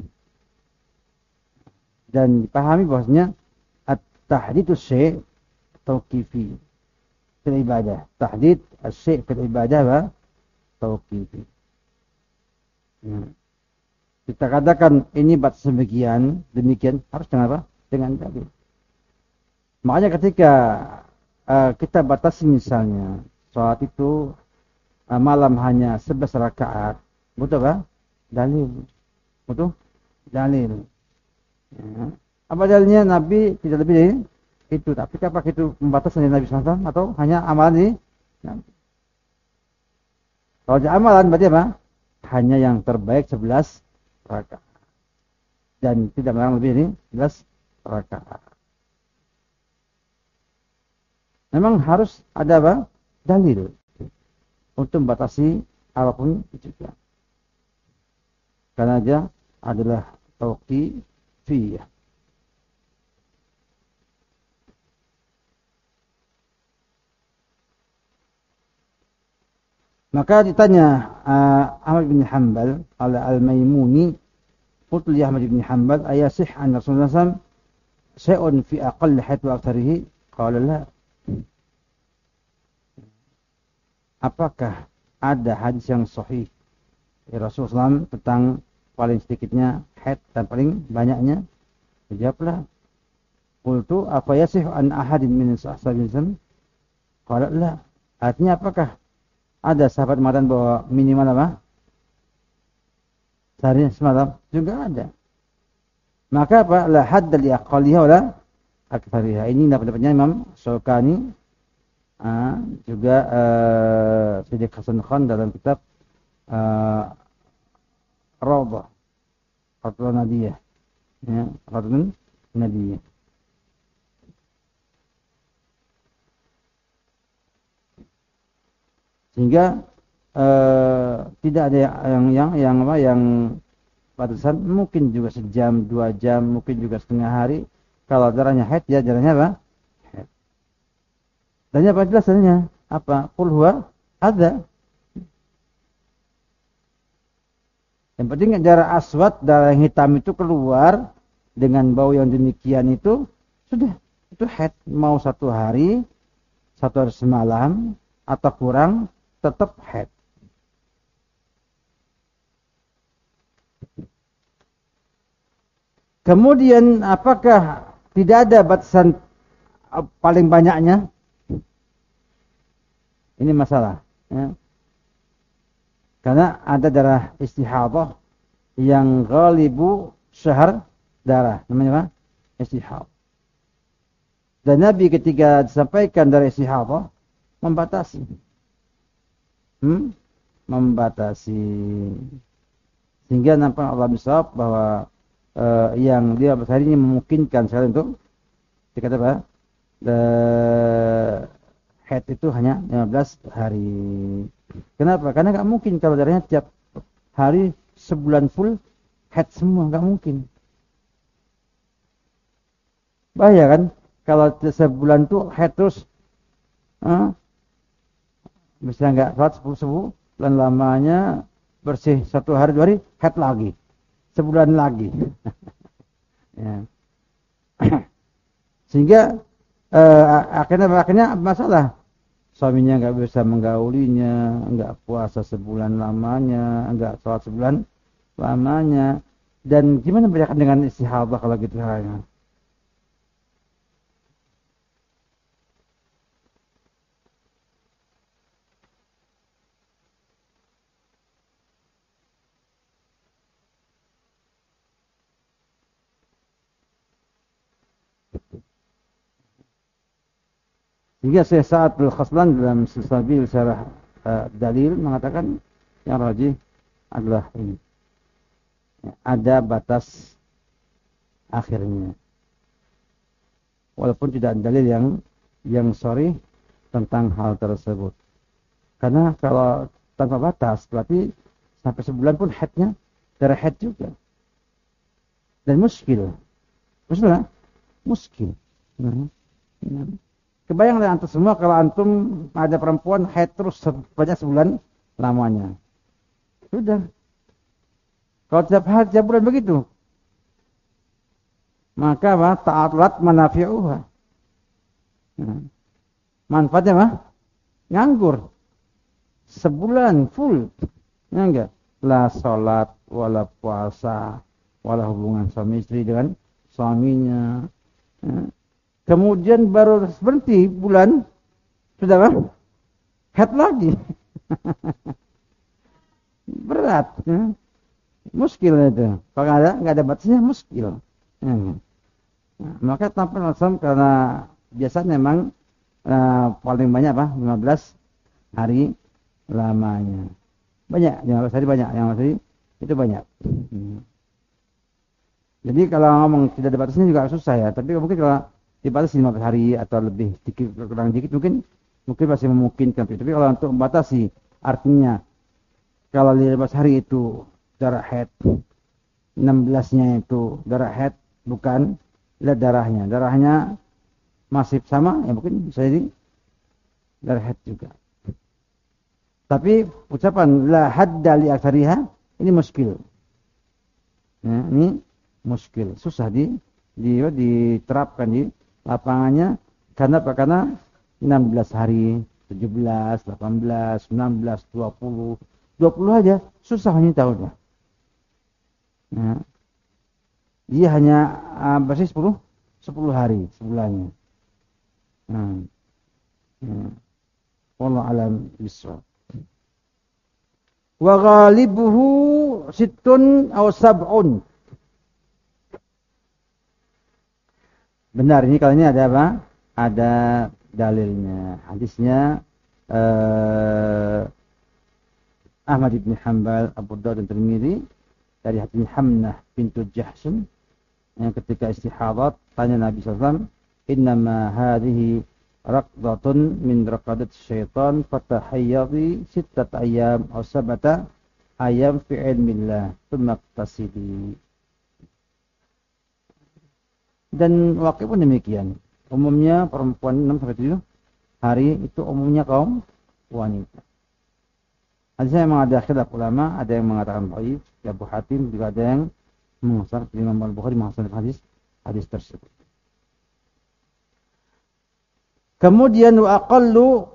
Dan dipahami bahwasanya at-tahdidus syai' tauqifi fil ibadah. Tahdid asy-syai' fil ibadah wa tauqifi. Hmm. Kita katakan ini batas demikian, demikian harus dengan apa? Dengan dalil. Makanya ketika uh, kita batasi misalnya sholat itu uh, malam hanya sebelas rakaat, butuh apa? Dalil. Butuh dalil. Ya. Apa dalilnya? Nabi tidak lebih dari itu. Tapi apakah itu membatasi Nabi sallallahu alaihi wasallam atau hanya amalan ini? Nabi. Kalau amalan berarti apa? Hanya yang terbaik sebelas rakaat. Dan tidak melarang lebih dari sebelas rakaat. Memang harus ada apa? Dalil untuk membatasi apapun itu. Karena dia adalah tauqifiyah. Maka ditanya uh, Ahmad bin Hanbal oleh Al-Maimuni, qultu li Ahmad bin Hanbal ayasih an Rasulullah sallallahu alaihi wasallam syai'un fi aqall haid wa aktsarihi? Qala la. Apakah ada hadis yang sahih dari Rasulullah sallallahu alaihi wasallam tentang paling sedikitnya haid dan paling banyaknya? Jawablah. Qultu apa yasih an ahadin min ashabihi? Qala la. Artinya apakah ada sahabat mengatakan bahwa minimal apa? Sehari semalam juga ada. Maka apa? La hadda li aqalliha wa la aktsariha. Ini pendapatnya Imam Syaukani, uh, juga uh, Siddiq Hasan Khan dalam kitab uh, Rawdah Fathul Nadiyah. Ya, Fathul Nadiyah. Sehingga uh, tidak ada yang yang yang apa yang batasan, mungkin juga sejam, dua jam, mungkin juga setengah hari. Kalau darahnya haid, ya darahnya apa? Haid. Dan apa jelasannya? Apa? Qul huwa adza. Yang penting darah aswad, darah yang hitam itu keluar dengan bau yang demikian itu sudah, itu haid. Mau satu hari, satu hari semalam atau kurang, tetap haid. Kemudian apakah tidak ada batasan paling banyaknya? Ini masalah. Ya. Karena ada darah istihadah yang ghalibu syahr darah. Namanya apa? Istihadah. Dan Nabi ketika disampaikan darah istihadah membatasi. Hmm? Membatasi. Sehingga nampak Allah bisawab bahwa Uh, yang dia hari ini memungkinkan sekali untuk dikata apa? Uh, haid itu hanya lima belas hari. Kenapa? Karena nggak mungkin kalau darahnya tiap hari sebulan full haid semua, nggak mungkin. Bahaya kan? Kalau sebulan tuh haid terus, uh, misalnya nggak sholat sepuluh subuh, bulan lamanya bersih satu hari dua hari haid lagi. Sebulan lagi. Ya. Sehingga uh, akhirnya akhirnya masalah. Suaminya enggak bisa menggaulinya, enggak puasa sebulan lamanya, enggak sholat sebulan lamanya. Dan gimana bedakan dengan istihadah kalau gitu caranya? Sehingga Syekh Sa'ad Al-Khaslan dalam Silsilah Syarah uh, Dalil mengatakan yang rajih adalah ini. Ada batas akhirnya. Walaupun tidak ada dalil yang yang sorry tentang hal tersebut. Karena kalau tanpa batas berarti sampai sebulan pun haidnya darah haid juga. Dan muskil. Maksudnya muskil. Nah, nah. Kebayanglah antum semua kalau antum ada perempuan haid terus sebanyak sebulan lamanya. Sudah. Kalau tiap hari tiap bulan begitu, maka apa? Ta'atlat manafi'uha. Nah, manfaatnya apa? Nganggur. Sebulan full. Ya enggak? La salat, wala puasa, wala hubungan suami istri dengan suaminya. Ya. Kemudian baru berhenti bulan, sudah kan? Head lagi. Berat. Ya. Muskil itu. Kalau nggak ada, nggak ada batasnya muskil. Ya. Nah, maka tanpa alasan karena biasanya memang uh, paling banyak apa? lima belas hari lamanya. Banyak, lima belas hari banyak. Yang masih itu banyak. Hmm. Jadi kalau ngomong tidak ada batasnya juga susah ya. Tapi mungkin kalau dibatasi lima belas hari atau lebih sedikit kurang dikit mungkin mungkin masih memungkinkan. Tapi kalau untuk membatasi artinya kalau lima belas hari itu darah haid, enam belasnya itu darah haid bukan lihat darahnya. Darahnya masih sama ya mungkin bisa jadi darah haid juga. Tapi ucapan la hadda li aktsariha ini muskil. Ya, ini muskil, susah di, di diterapkan di lapangannya karena apa? Karena enam belas hari, tujuh belas, delapan belas, sembilan belas, dua puluh, dua puluh aja susah hanya tahunnya. Nah, dia hanya uh, bersih sepuluh, sepuluh hari sebulannya. Nah, nah. Wallahu alam bisawab. Wa ghalibuhu sittun aw sab'un. Benar, ini kalau ini ada apa? Ada dalilnya. Hadisnya eh, Ahmad bin Hanbal, Abu Dawud dan Tirmidzi dari hadis Hamnah bintu Jahsy yang ketika istihadat tanya Nabi sallallahu alaihi wasallam, "Innama hadhihi raqdatun min raqadat syaitan fatahayyadi sittat ayyam aw sabata ayyam fi ilmillah tsumma tasidi." Dan wakil pun demikian. Umumnya perempuan enam sampai tujuh hari itu umumnya kaum wanita. Hadisnya memang ada khilaf ulama, ada yang mengatakan dhaif, Abu Hatim juga ada yang menghasan, Imam Al-Bukhari menghasan hadis hadis tersebut. Kemudian wa aqallu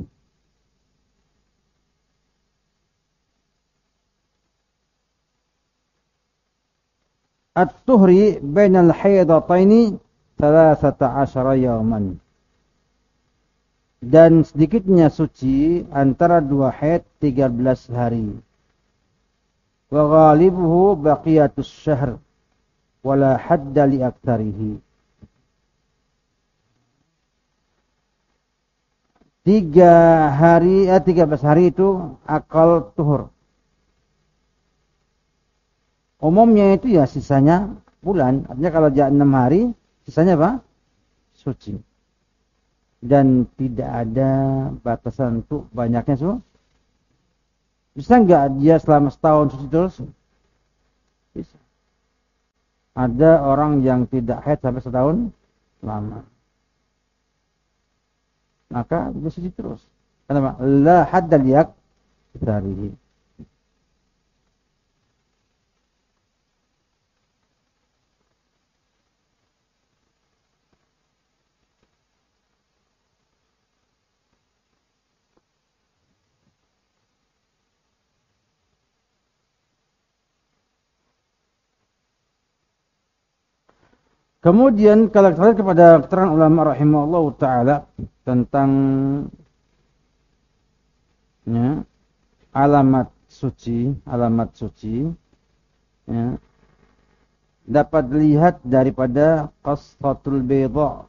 at-tuhri bainal haidataini thalathata asyara yawman. Dan sedikitnya suci antara dua haid tiga belas hari. Wa ghalibuhu baqiyatus syahr wala hadda li aktsarihi. Tiga hari, eh, tiga belas hari itu akal tuhur. Umumnya itu ya sisanya bulan. Artinya kalau dia enam hari, sisanya apa? Suci. Dan tidak ada batasan untuk banyaknya su. Bisa enggak dia selama setahun suci terus? Bisa. Ada orang yang tidak haid sampai setahun lama. Maka dia suci terus. Kenapa? La hadda liyak dari. Kemudian kalau kita lihat kepada keterangan ulama rahimahullah taala tentang ya, alamat suci, alamat suci ya, dapat dilihat daripada qassatul bayda.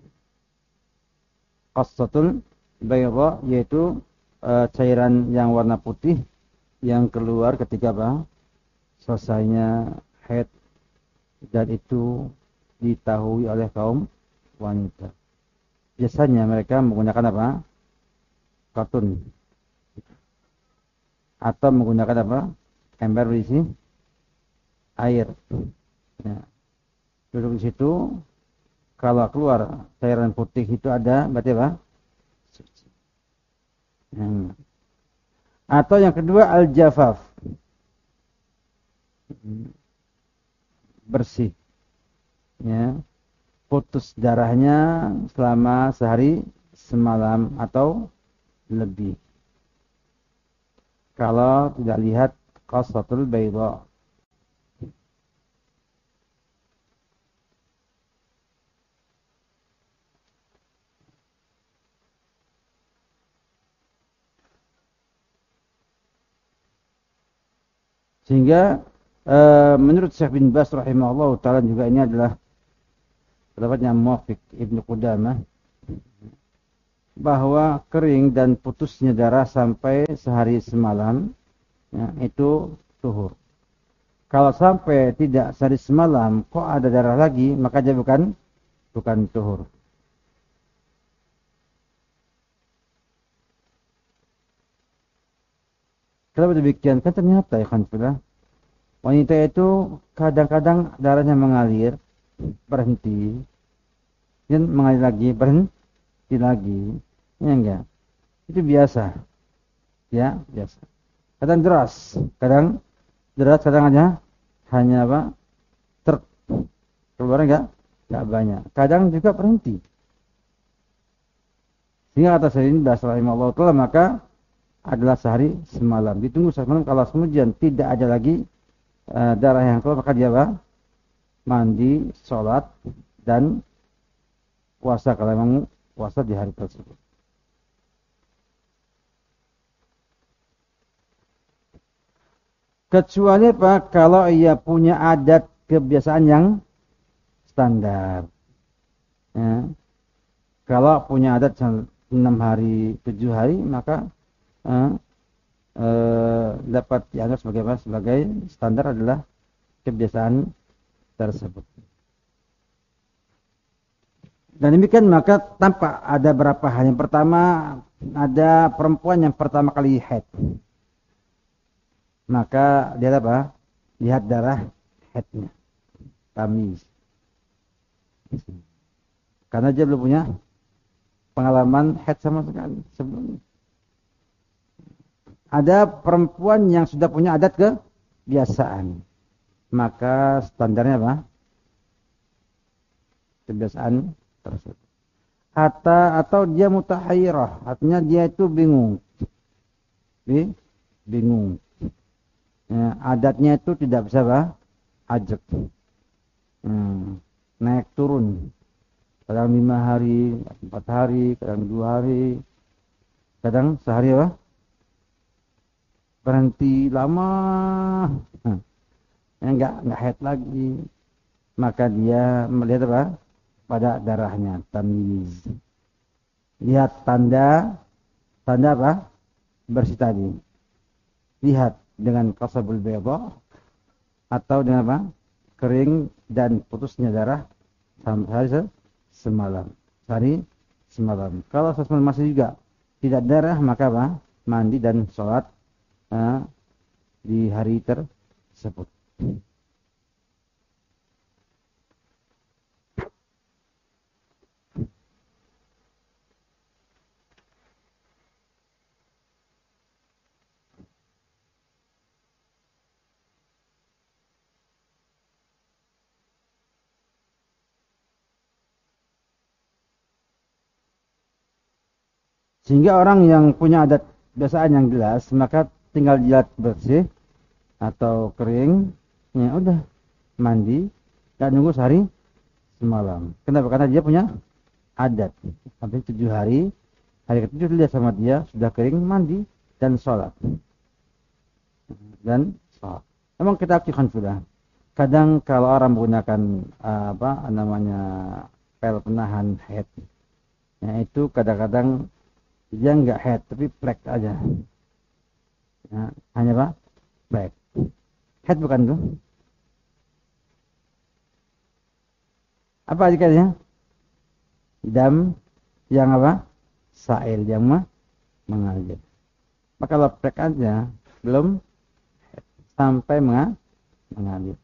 Qassatul bayda yaitu e, cairan yang warna putih yang keluar ketika apa? Selesainya haid, dan itu diketahui oleh kaum wanita. Biasanya mereka menggunakan apa? Katun. Atau menggunakan apa? Ember berisi air. Ya. Duduk di situ, kalau keluar cairan putih itu ada, berarti apa? Suci. Ya. Atau yang kedua al-jafaf. Bersih. Ya. Putus darahnya selama sehari semalam atau lebih. Kalau tidak lihat qassatul bayda. Sehingga e, menurut Syekh bin Baz rahimahullah taala juga ini adalah pendapatnya Muwafiq Ibnu Qudamah, bahwa kering dan putusnya darah sampai sehari semalam ya, itu tuhur. Kalau sampai tidak sehari semalam kok ada darah lagi, maka dia bukan bukan tuhur. Kenapa demikian? Kan ternyata ya kan sudah, wanita itu kadang-kadang darahnya mengalir, berhenti, dan mengalir lagi, berhenti lagi. Ya enggak? Itu biasa. Ya, biasa. Kadang deras, kadang deras, kadang hanya hanya apa? Ter keluar enggak? Enggak banyak. Kadang juga berhenti. Sehingga kata saya ini bahasa rahimahullah taala, maka adalah sehari semalam. Ditunggu semalam, kalau kemudian tidak ada lagi uh, darah yang keluar, maka dia apa? Mandi, sholat, dan puasa kalau memang puasa di hari tersebut. Kecuali apa? Kalau ia punya adat kebiasaan yang standar. Ya. Kalau punya adat enam hari, tujuh hari, maka eh, eh, dapat dianggap sebagai apa? Sebagai standar adalah kebiasaan tersebut. Dan demikian maka tampak ada berapa hal. Yang pertama, ada perempuan yang pertama kali haid. Maka dia apa? Lihat darah haidnya. Tamis. Karena dia belum punya pengalaman haid sama sekali sebelumnya. Ada perempuan yang sudah punya adat kebiasaan. Maka standarnya apa? Kebiasaan tersebut. Atau, atau dia mutahayyirah, artinya dia itu bingung. Bingung. Ya, adatnya itu tidak bisa apa? Ajak. Hmm, naik turun. Kadang lima hari, empat hari, kadang dua hari, kadang sehari apa? Berhenti lama. Hmm. Ya, enggak, enggak haid lagi. Maka dia melihat apa? Pada darahnya, tamyiz. Lihat tanda, tanda apa? Bersih tadi. Lihat dengan qasabul bayda atau dengan apa? Kering dan putusnya darah sampai hari semalam. Hari semalam. Kalau semalam masih juga tidak darah, maka apa? Mandi dan sholat uh, di hari tersebut. Sehingga orang yang punya adat kebiasaan yang jelas, maka tinggal jilat bersih atau kering, ya udah mandi dan nunggu sehari semalam. Kenapa? Karena dia punya adat. Sampai tujuh hari, hari ketujuh dilihat sama dia sudah kering, mandi dan sholat. Dan sholat. Memang kita aktifkan sudah. Kadang kalau orang menggunakan uh, apa namanya pel penahan head, ya itu kadang-kadang dia enggak head tapi plek aja. Ya, hanya apa? Plek. Head bukan tuh? Apa adiknya? Dam yang apa? Sail yang mah mengalir. Maka kalau plek aja belum head, sampai mengalir.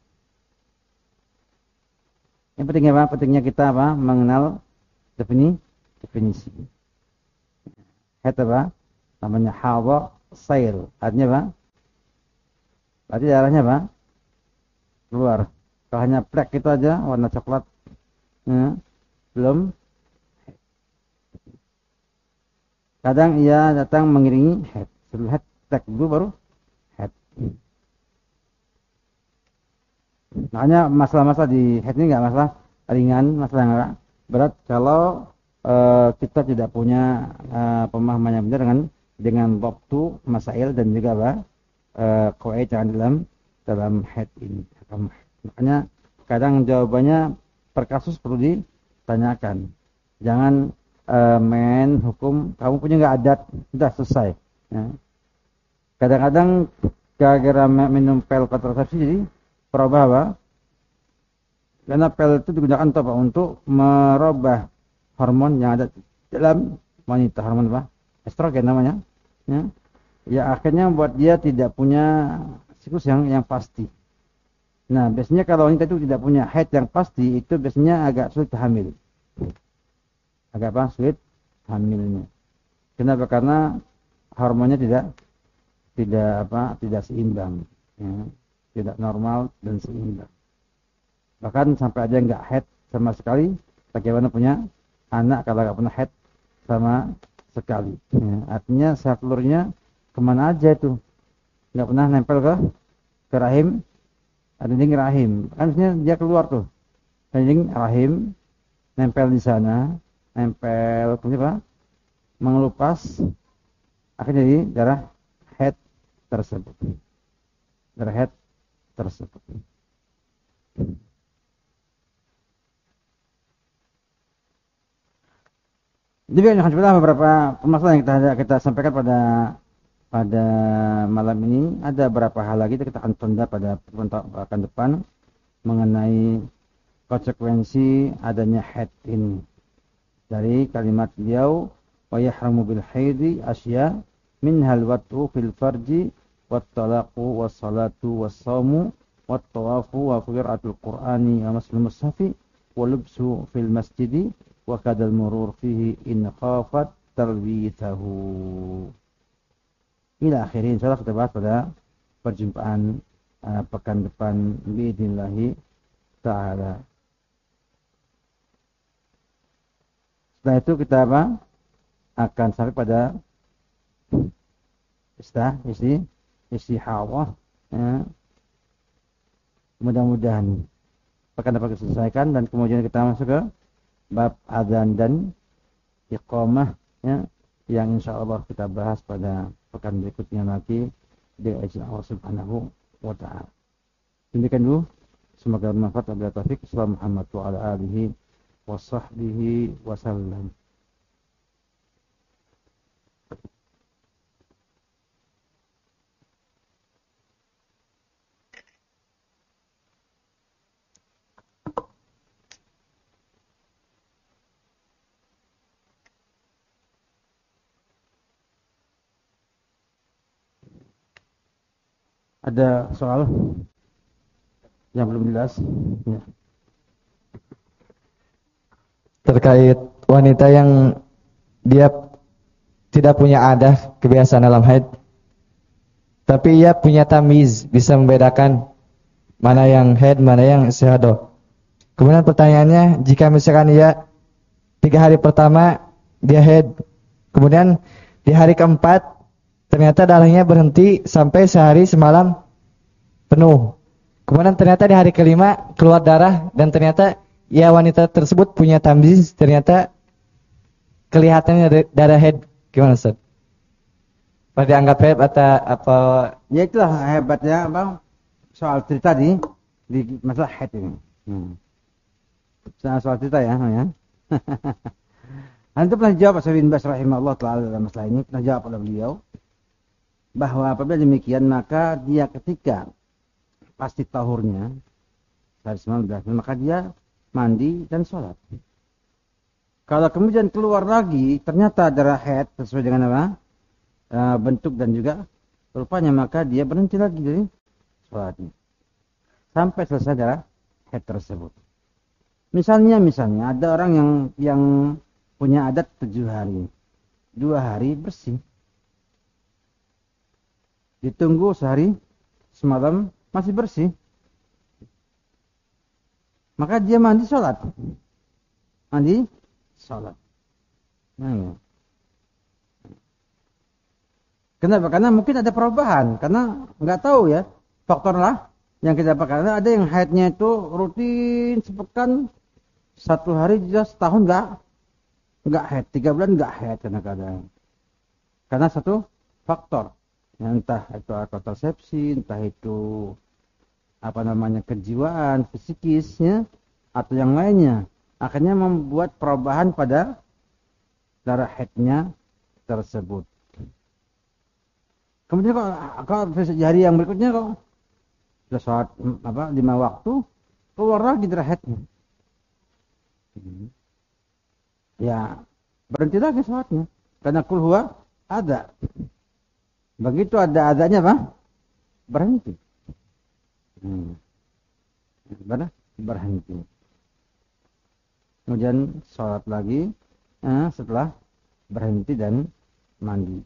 Yang pentingnya apa? Pentingnya kita apa? Mengenal definisi. definisi. Head apa? Namanya hawa sail. Artinya apa? Berarti arahnya apa? Keluar. Kalau hanya plek itu aja warna coklat, ya, belum. Kadang ia datang mengiringi head. Sebelum head, plek dulu baru head. Makanya masalah-masalah di head ini enggak masalah ringan, masalah yang berat kalau uh, kita tidak punya uh, pemahaman yang benar dengan dengan waktu masail dan juga apa uh, qawaid yang dalam dalam head ini. Makanya kadang jawabannya per kasus perlu ditanyakan. Jangan uh, main hukum kamu punya enggak adat, sudah selesai. Ya. Kadang-kadang gara-gara minum pil kontrasepsi jadi merubah apa? Karena pil itu digunakan untuk apa? Untuk merubah hormon yang ada dalam wanita, hormon apa? Estrogen namanya. Ya, ya akhirnya membuat dia tidak punya siklus yang yang pasti. Nah, biasanya kalau wanita itu tidak punya haid yang pasti, itu biasanya agak sulit hamil. Agak apa? Sulit hamilnya. Kenapa? Karena hormonnya tidak tidak apa? Tidak seimbang. Ya. Tidak normal dan seimbang. Bahkan sampai aja enggak head sama sekali, bagaimana punya anak kalau enggak pernah head sama sekali. Ya, artinya sel telurnya kemana aja itu? Enggak pernah nempel ke ke rahim, dinding rahim. Kan maksudnya dia keluar tuh. Dinding rahim nempel di sana, nempel kemudian apa? Mengelupas akhirnya jadi darah head tersebut. Darah head tersebut. Jadi alhamdulillah beberapa permasalahan yang kita kita sampaikan pada pada malam ini, ada beberapa hal lagi kita akan tunda pada pertemuan akan depan mengenai konsekuensi adanya haid ini. Dari kalimat beliau wa yahramu bil haidi asya minhal wat'u fil farji wat talaqu was salatu was saumu wat tawafu wa qira'atul qur'ani wa masl mushafi wa lubsu fil masjidi wa kadal murur fihi in khafat talwithahu ila akhirin. Insyaallah kita bahas pada perjumpaan uh, pekan depan biidznillah taala. Setelah itu kita apa? Akan sampai pada istah isi isi hawa, ya. Mudah-mudahan pekan dapat diselesaikan dan kemudian kita masuk ke bab adzan dan iqamah, ya, yang insyaallah kita bahas pada pekan berikutnya lagi dengan izin Allah Subhanahu wa taala. Demikian dulu, semoga bermanfaat. Wabillahi taufik. Assalamualaikum warahmatullahi wabarakatuh wa sahbihi wasallam. Ada soal yang belum jelas? Ya. Terkait wanita yang dia tidak punya adah kebiasaan dalam haid, tapi ia punya tamiz, bisa membedakan mana yang haid, mana yang istihadah. Kemudian pertanyaannya, jika misalkan ia tiga hari pertama dia haid, kemudian di hari keempat ternyata darahnya berhenti sampai sehari semalam penuh. Kemudian ternyata di hari kelima keluar darah dan ternyata ya wanita tersebut punya tamyiz, ternyata kelihatannya darah haid, gimana Ustaz? Pada dianggap haid atau apa? Ya itulah hebatnya apa soal cerita di di masalah haid ini. Hmm. Soal, soal cerita ya, ya. Antum pernah jawab Syekh bin Baz rahimahullah taala dalam masalah ini, pernah jawab oleh beliau bahwa apabila demikian maka dia ketika pasti tahurnya hari sembilan belas maka dia mandi dan sholat. Kalau kemudian keluar lagi ternyata darah haid sesuai dengan apa e, bentuk dan juga rupanya, maka dia berhenti lagi dari sholatnya sampai selesai darah haid tersebut. Misalnya misalnya ada orang yang yang punya adat tujuh hari, dua hari bersih, ditunggu sehari semalam masih bersih, maka dia mandi sholat, mandi sholat. Nah, kenapa? Karena mungkin ada perubahan, karena nggak tahu ya faktor lah yang kita pakai. Karena ada yang haidnya itu rutin sepekan, satu hari juga setahun nggak nggak haid, tiga bulan nggak haid kadang-kadang. Karena satu faktor, ya, entah itu kontrasepsi, entah itu apa namanya kejiwaan, fisikisnya atau yang lainnya, akhirnya membuat perubahan pada darah haidnya tersebut. Kemudian kalau, kalau hari yang berikutnya kok sudah sholat apa lima waktu keluar lagi darah haidnya, ya berhenti lagi sholatnya karena kul huwa ada. Begitu ada adanya apa berhenti. Hmm. Benar? Berhenti. Kemudian sholat lagi eh, setelah berhenti dan mandi.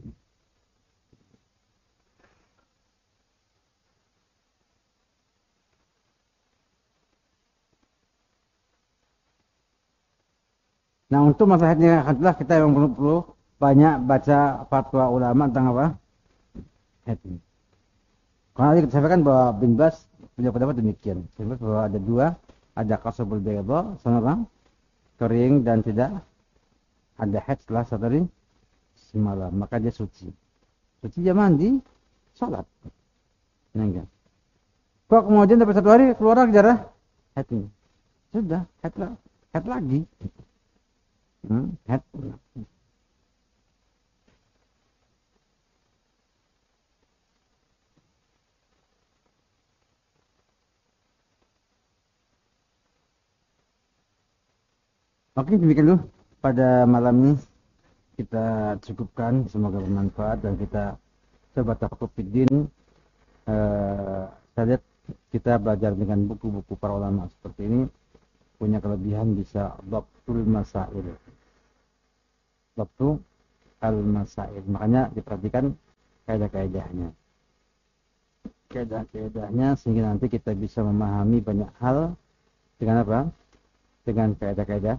Nah untuk masalahnya adalah kita yang perlu, perlu banyak baca fatwa ulama tentang apa? Haid. Karena tadi kita sampaikan bahwa Bin Baz punya pendapat demikian. Bahwa ada dua, ada qasabul bayda, sama apa? Kering dan tidak ada haid setelah satu hari semalam, maka dia suci. Suci dia mandi, sholat. Nah, enggak. Kok kemudian dapat satu hari keluar lagi darah haid ini. Sudah, haid, haid lagi. Hmm, haid. Oke, demikian dulu pada malam ini kita cukupkan, semoga bermanfaat dan kita coba tafakufiddin. Eh, saya lihat kita belajar dengan buku-buku para ulama seperti ini punya kelebihan bisa dhabtul masail. Dhabtul al-masail. Makanya diperhatikan kaidah-kaidahnya. Kaidah-kaidahnya sehingga nanti kita bisa memahami banyak hal dengan apa? Dengan kaidah-kaidah.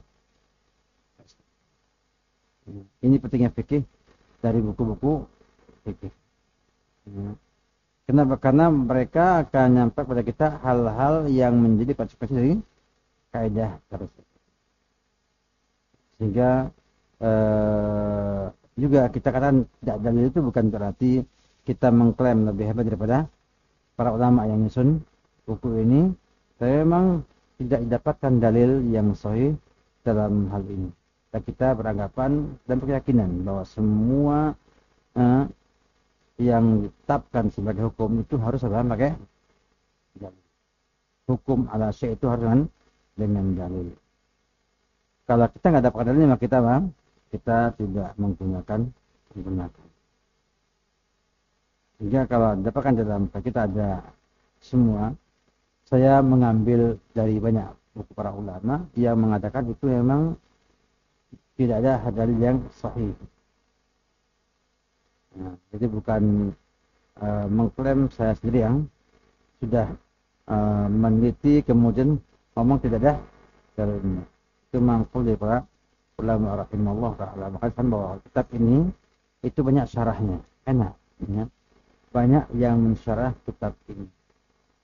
Ini pentingnya fikih dari buku-buku fikih. Kenapa? Karena mereka akan nyampe pada kita hal-hal yang menjadi konsekuensi dari kaidah tersebut. Sehingga eh, juga kita katakan tidak dalil itu bukan berarti kita mengklaim lebih hebat daripada para ulama yang nyusun buku ini. Tapi memang tidak didapatkan dalil yang sahih dalam hal ini. Kita beranggapan dan berkeyakinan bahwa semua eh, yang ditetapkan sebagai hukum itu harus adalah pakai dalil. Hukum ala syai' itu harus dengan, dengan dalil. Kalau kita nggak dapat dalilnya, maka kita bang, kita tidak menggunakan menggunakan. Sehingga kalau dapatkan dalam kita ada semua, saya mengambil dari banyak buku para ulama yang mengatakan itu memang tidak ada dalil yang sahih. Nah, jadi bukan uh, mengklaim saya sendiri yang sudah uh, meneliti kemudian ngomong tidak ada dalilnya. Itu mangkul dari para ulama rahimahullah ta'ala. Mengatakan bahwa kitab ini itu banyak syarahnya, enak. Ya. Banyak yang mensyarah kitab ini.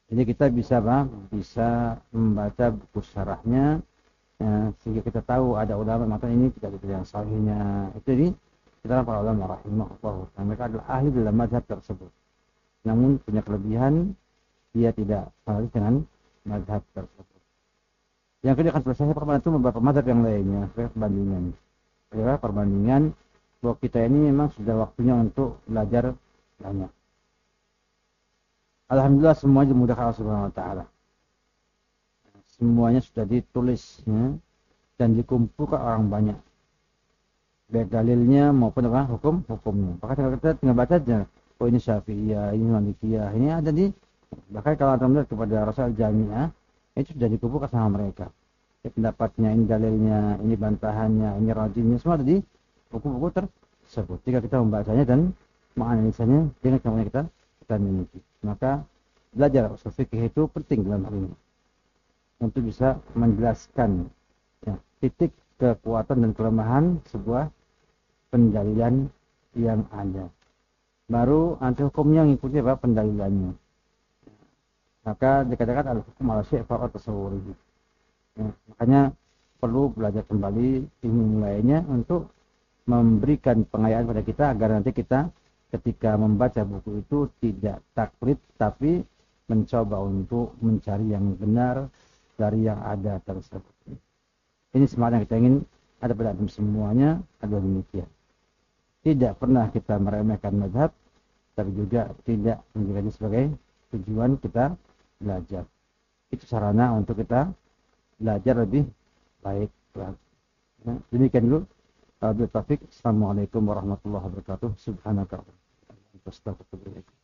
Jadi kita bisa apa? Bisa membaca buku syarahnya, ya, sehingga kita tahu ada ulama maka ini tidak betul yang sahihnya. Itu jadi kita para ulama rahimahullah, mereka adalah ahli dalam mazhab tersebut. Namun punya kelebihan, dia tidak sahih dengan mazhab tersebut. Yang kedua akan selesai perbandingan itu beberapa mazhab yang lainnya, sebagai perbandingan. Sebagai perbandingan bahwa kita ini memang sudah waktunya untuk belajar banyak. Alhamdulillah semuanya dimudahkan Allah Subhanahu wa taala. Semuanya sudah ditulis ya, dan dikumpulkan orang banyak. Baik dalilnya maupun apa hukum hukumnya. Bahkan kita tinggal baca aja. Oh ini Syafi'iyah, ini Malikiyah, ini ada di bahkan kalau anda melihat kepada Rasul Jami'ah itu sudah dikumpulkan sama mereka. Ya, pendapatnya, ini dalilnya, ini bantahannya, ini rajinnya, semua ada di buku-buku tersebut. Jika kita membacanya dan menganalisanya dengan kemampuan kita kita miliki. Maka belajar usul fikih itu penting dalam hal ini untuk bisa menjelaskan ya, titik kekuatan dan kelemahan sebuah pendalilan yang ada. Baru nanti hukumnya mengikuti apa pendalilannya. Maka dikatakan al-hukum ala syai' fa'at tasawwuri. Ya, makanya perlu belajar kembali ilmu lainnya untuk memberikan pengayaan pada kita agar nanti kita ketika membaca buku itu tidak taklid tapi mencoba untuk mencari yang benar dari yang ada tersebut. Ini semangat yang kita ingin ada pada antum semuanya adalah demikian. Tidak pernah kita meremehkan mazhab, tapi juga tidak menjadikannya sebagai tujuan kita belajar. Itu sarana untuk kita belajar lebih baik. Ya, demikian dulu. Wabillahi taufiq. Assalamualaikum warahmatullahi wabarakatuh. Subhanaka. Astaghfirullah.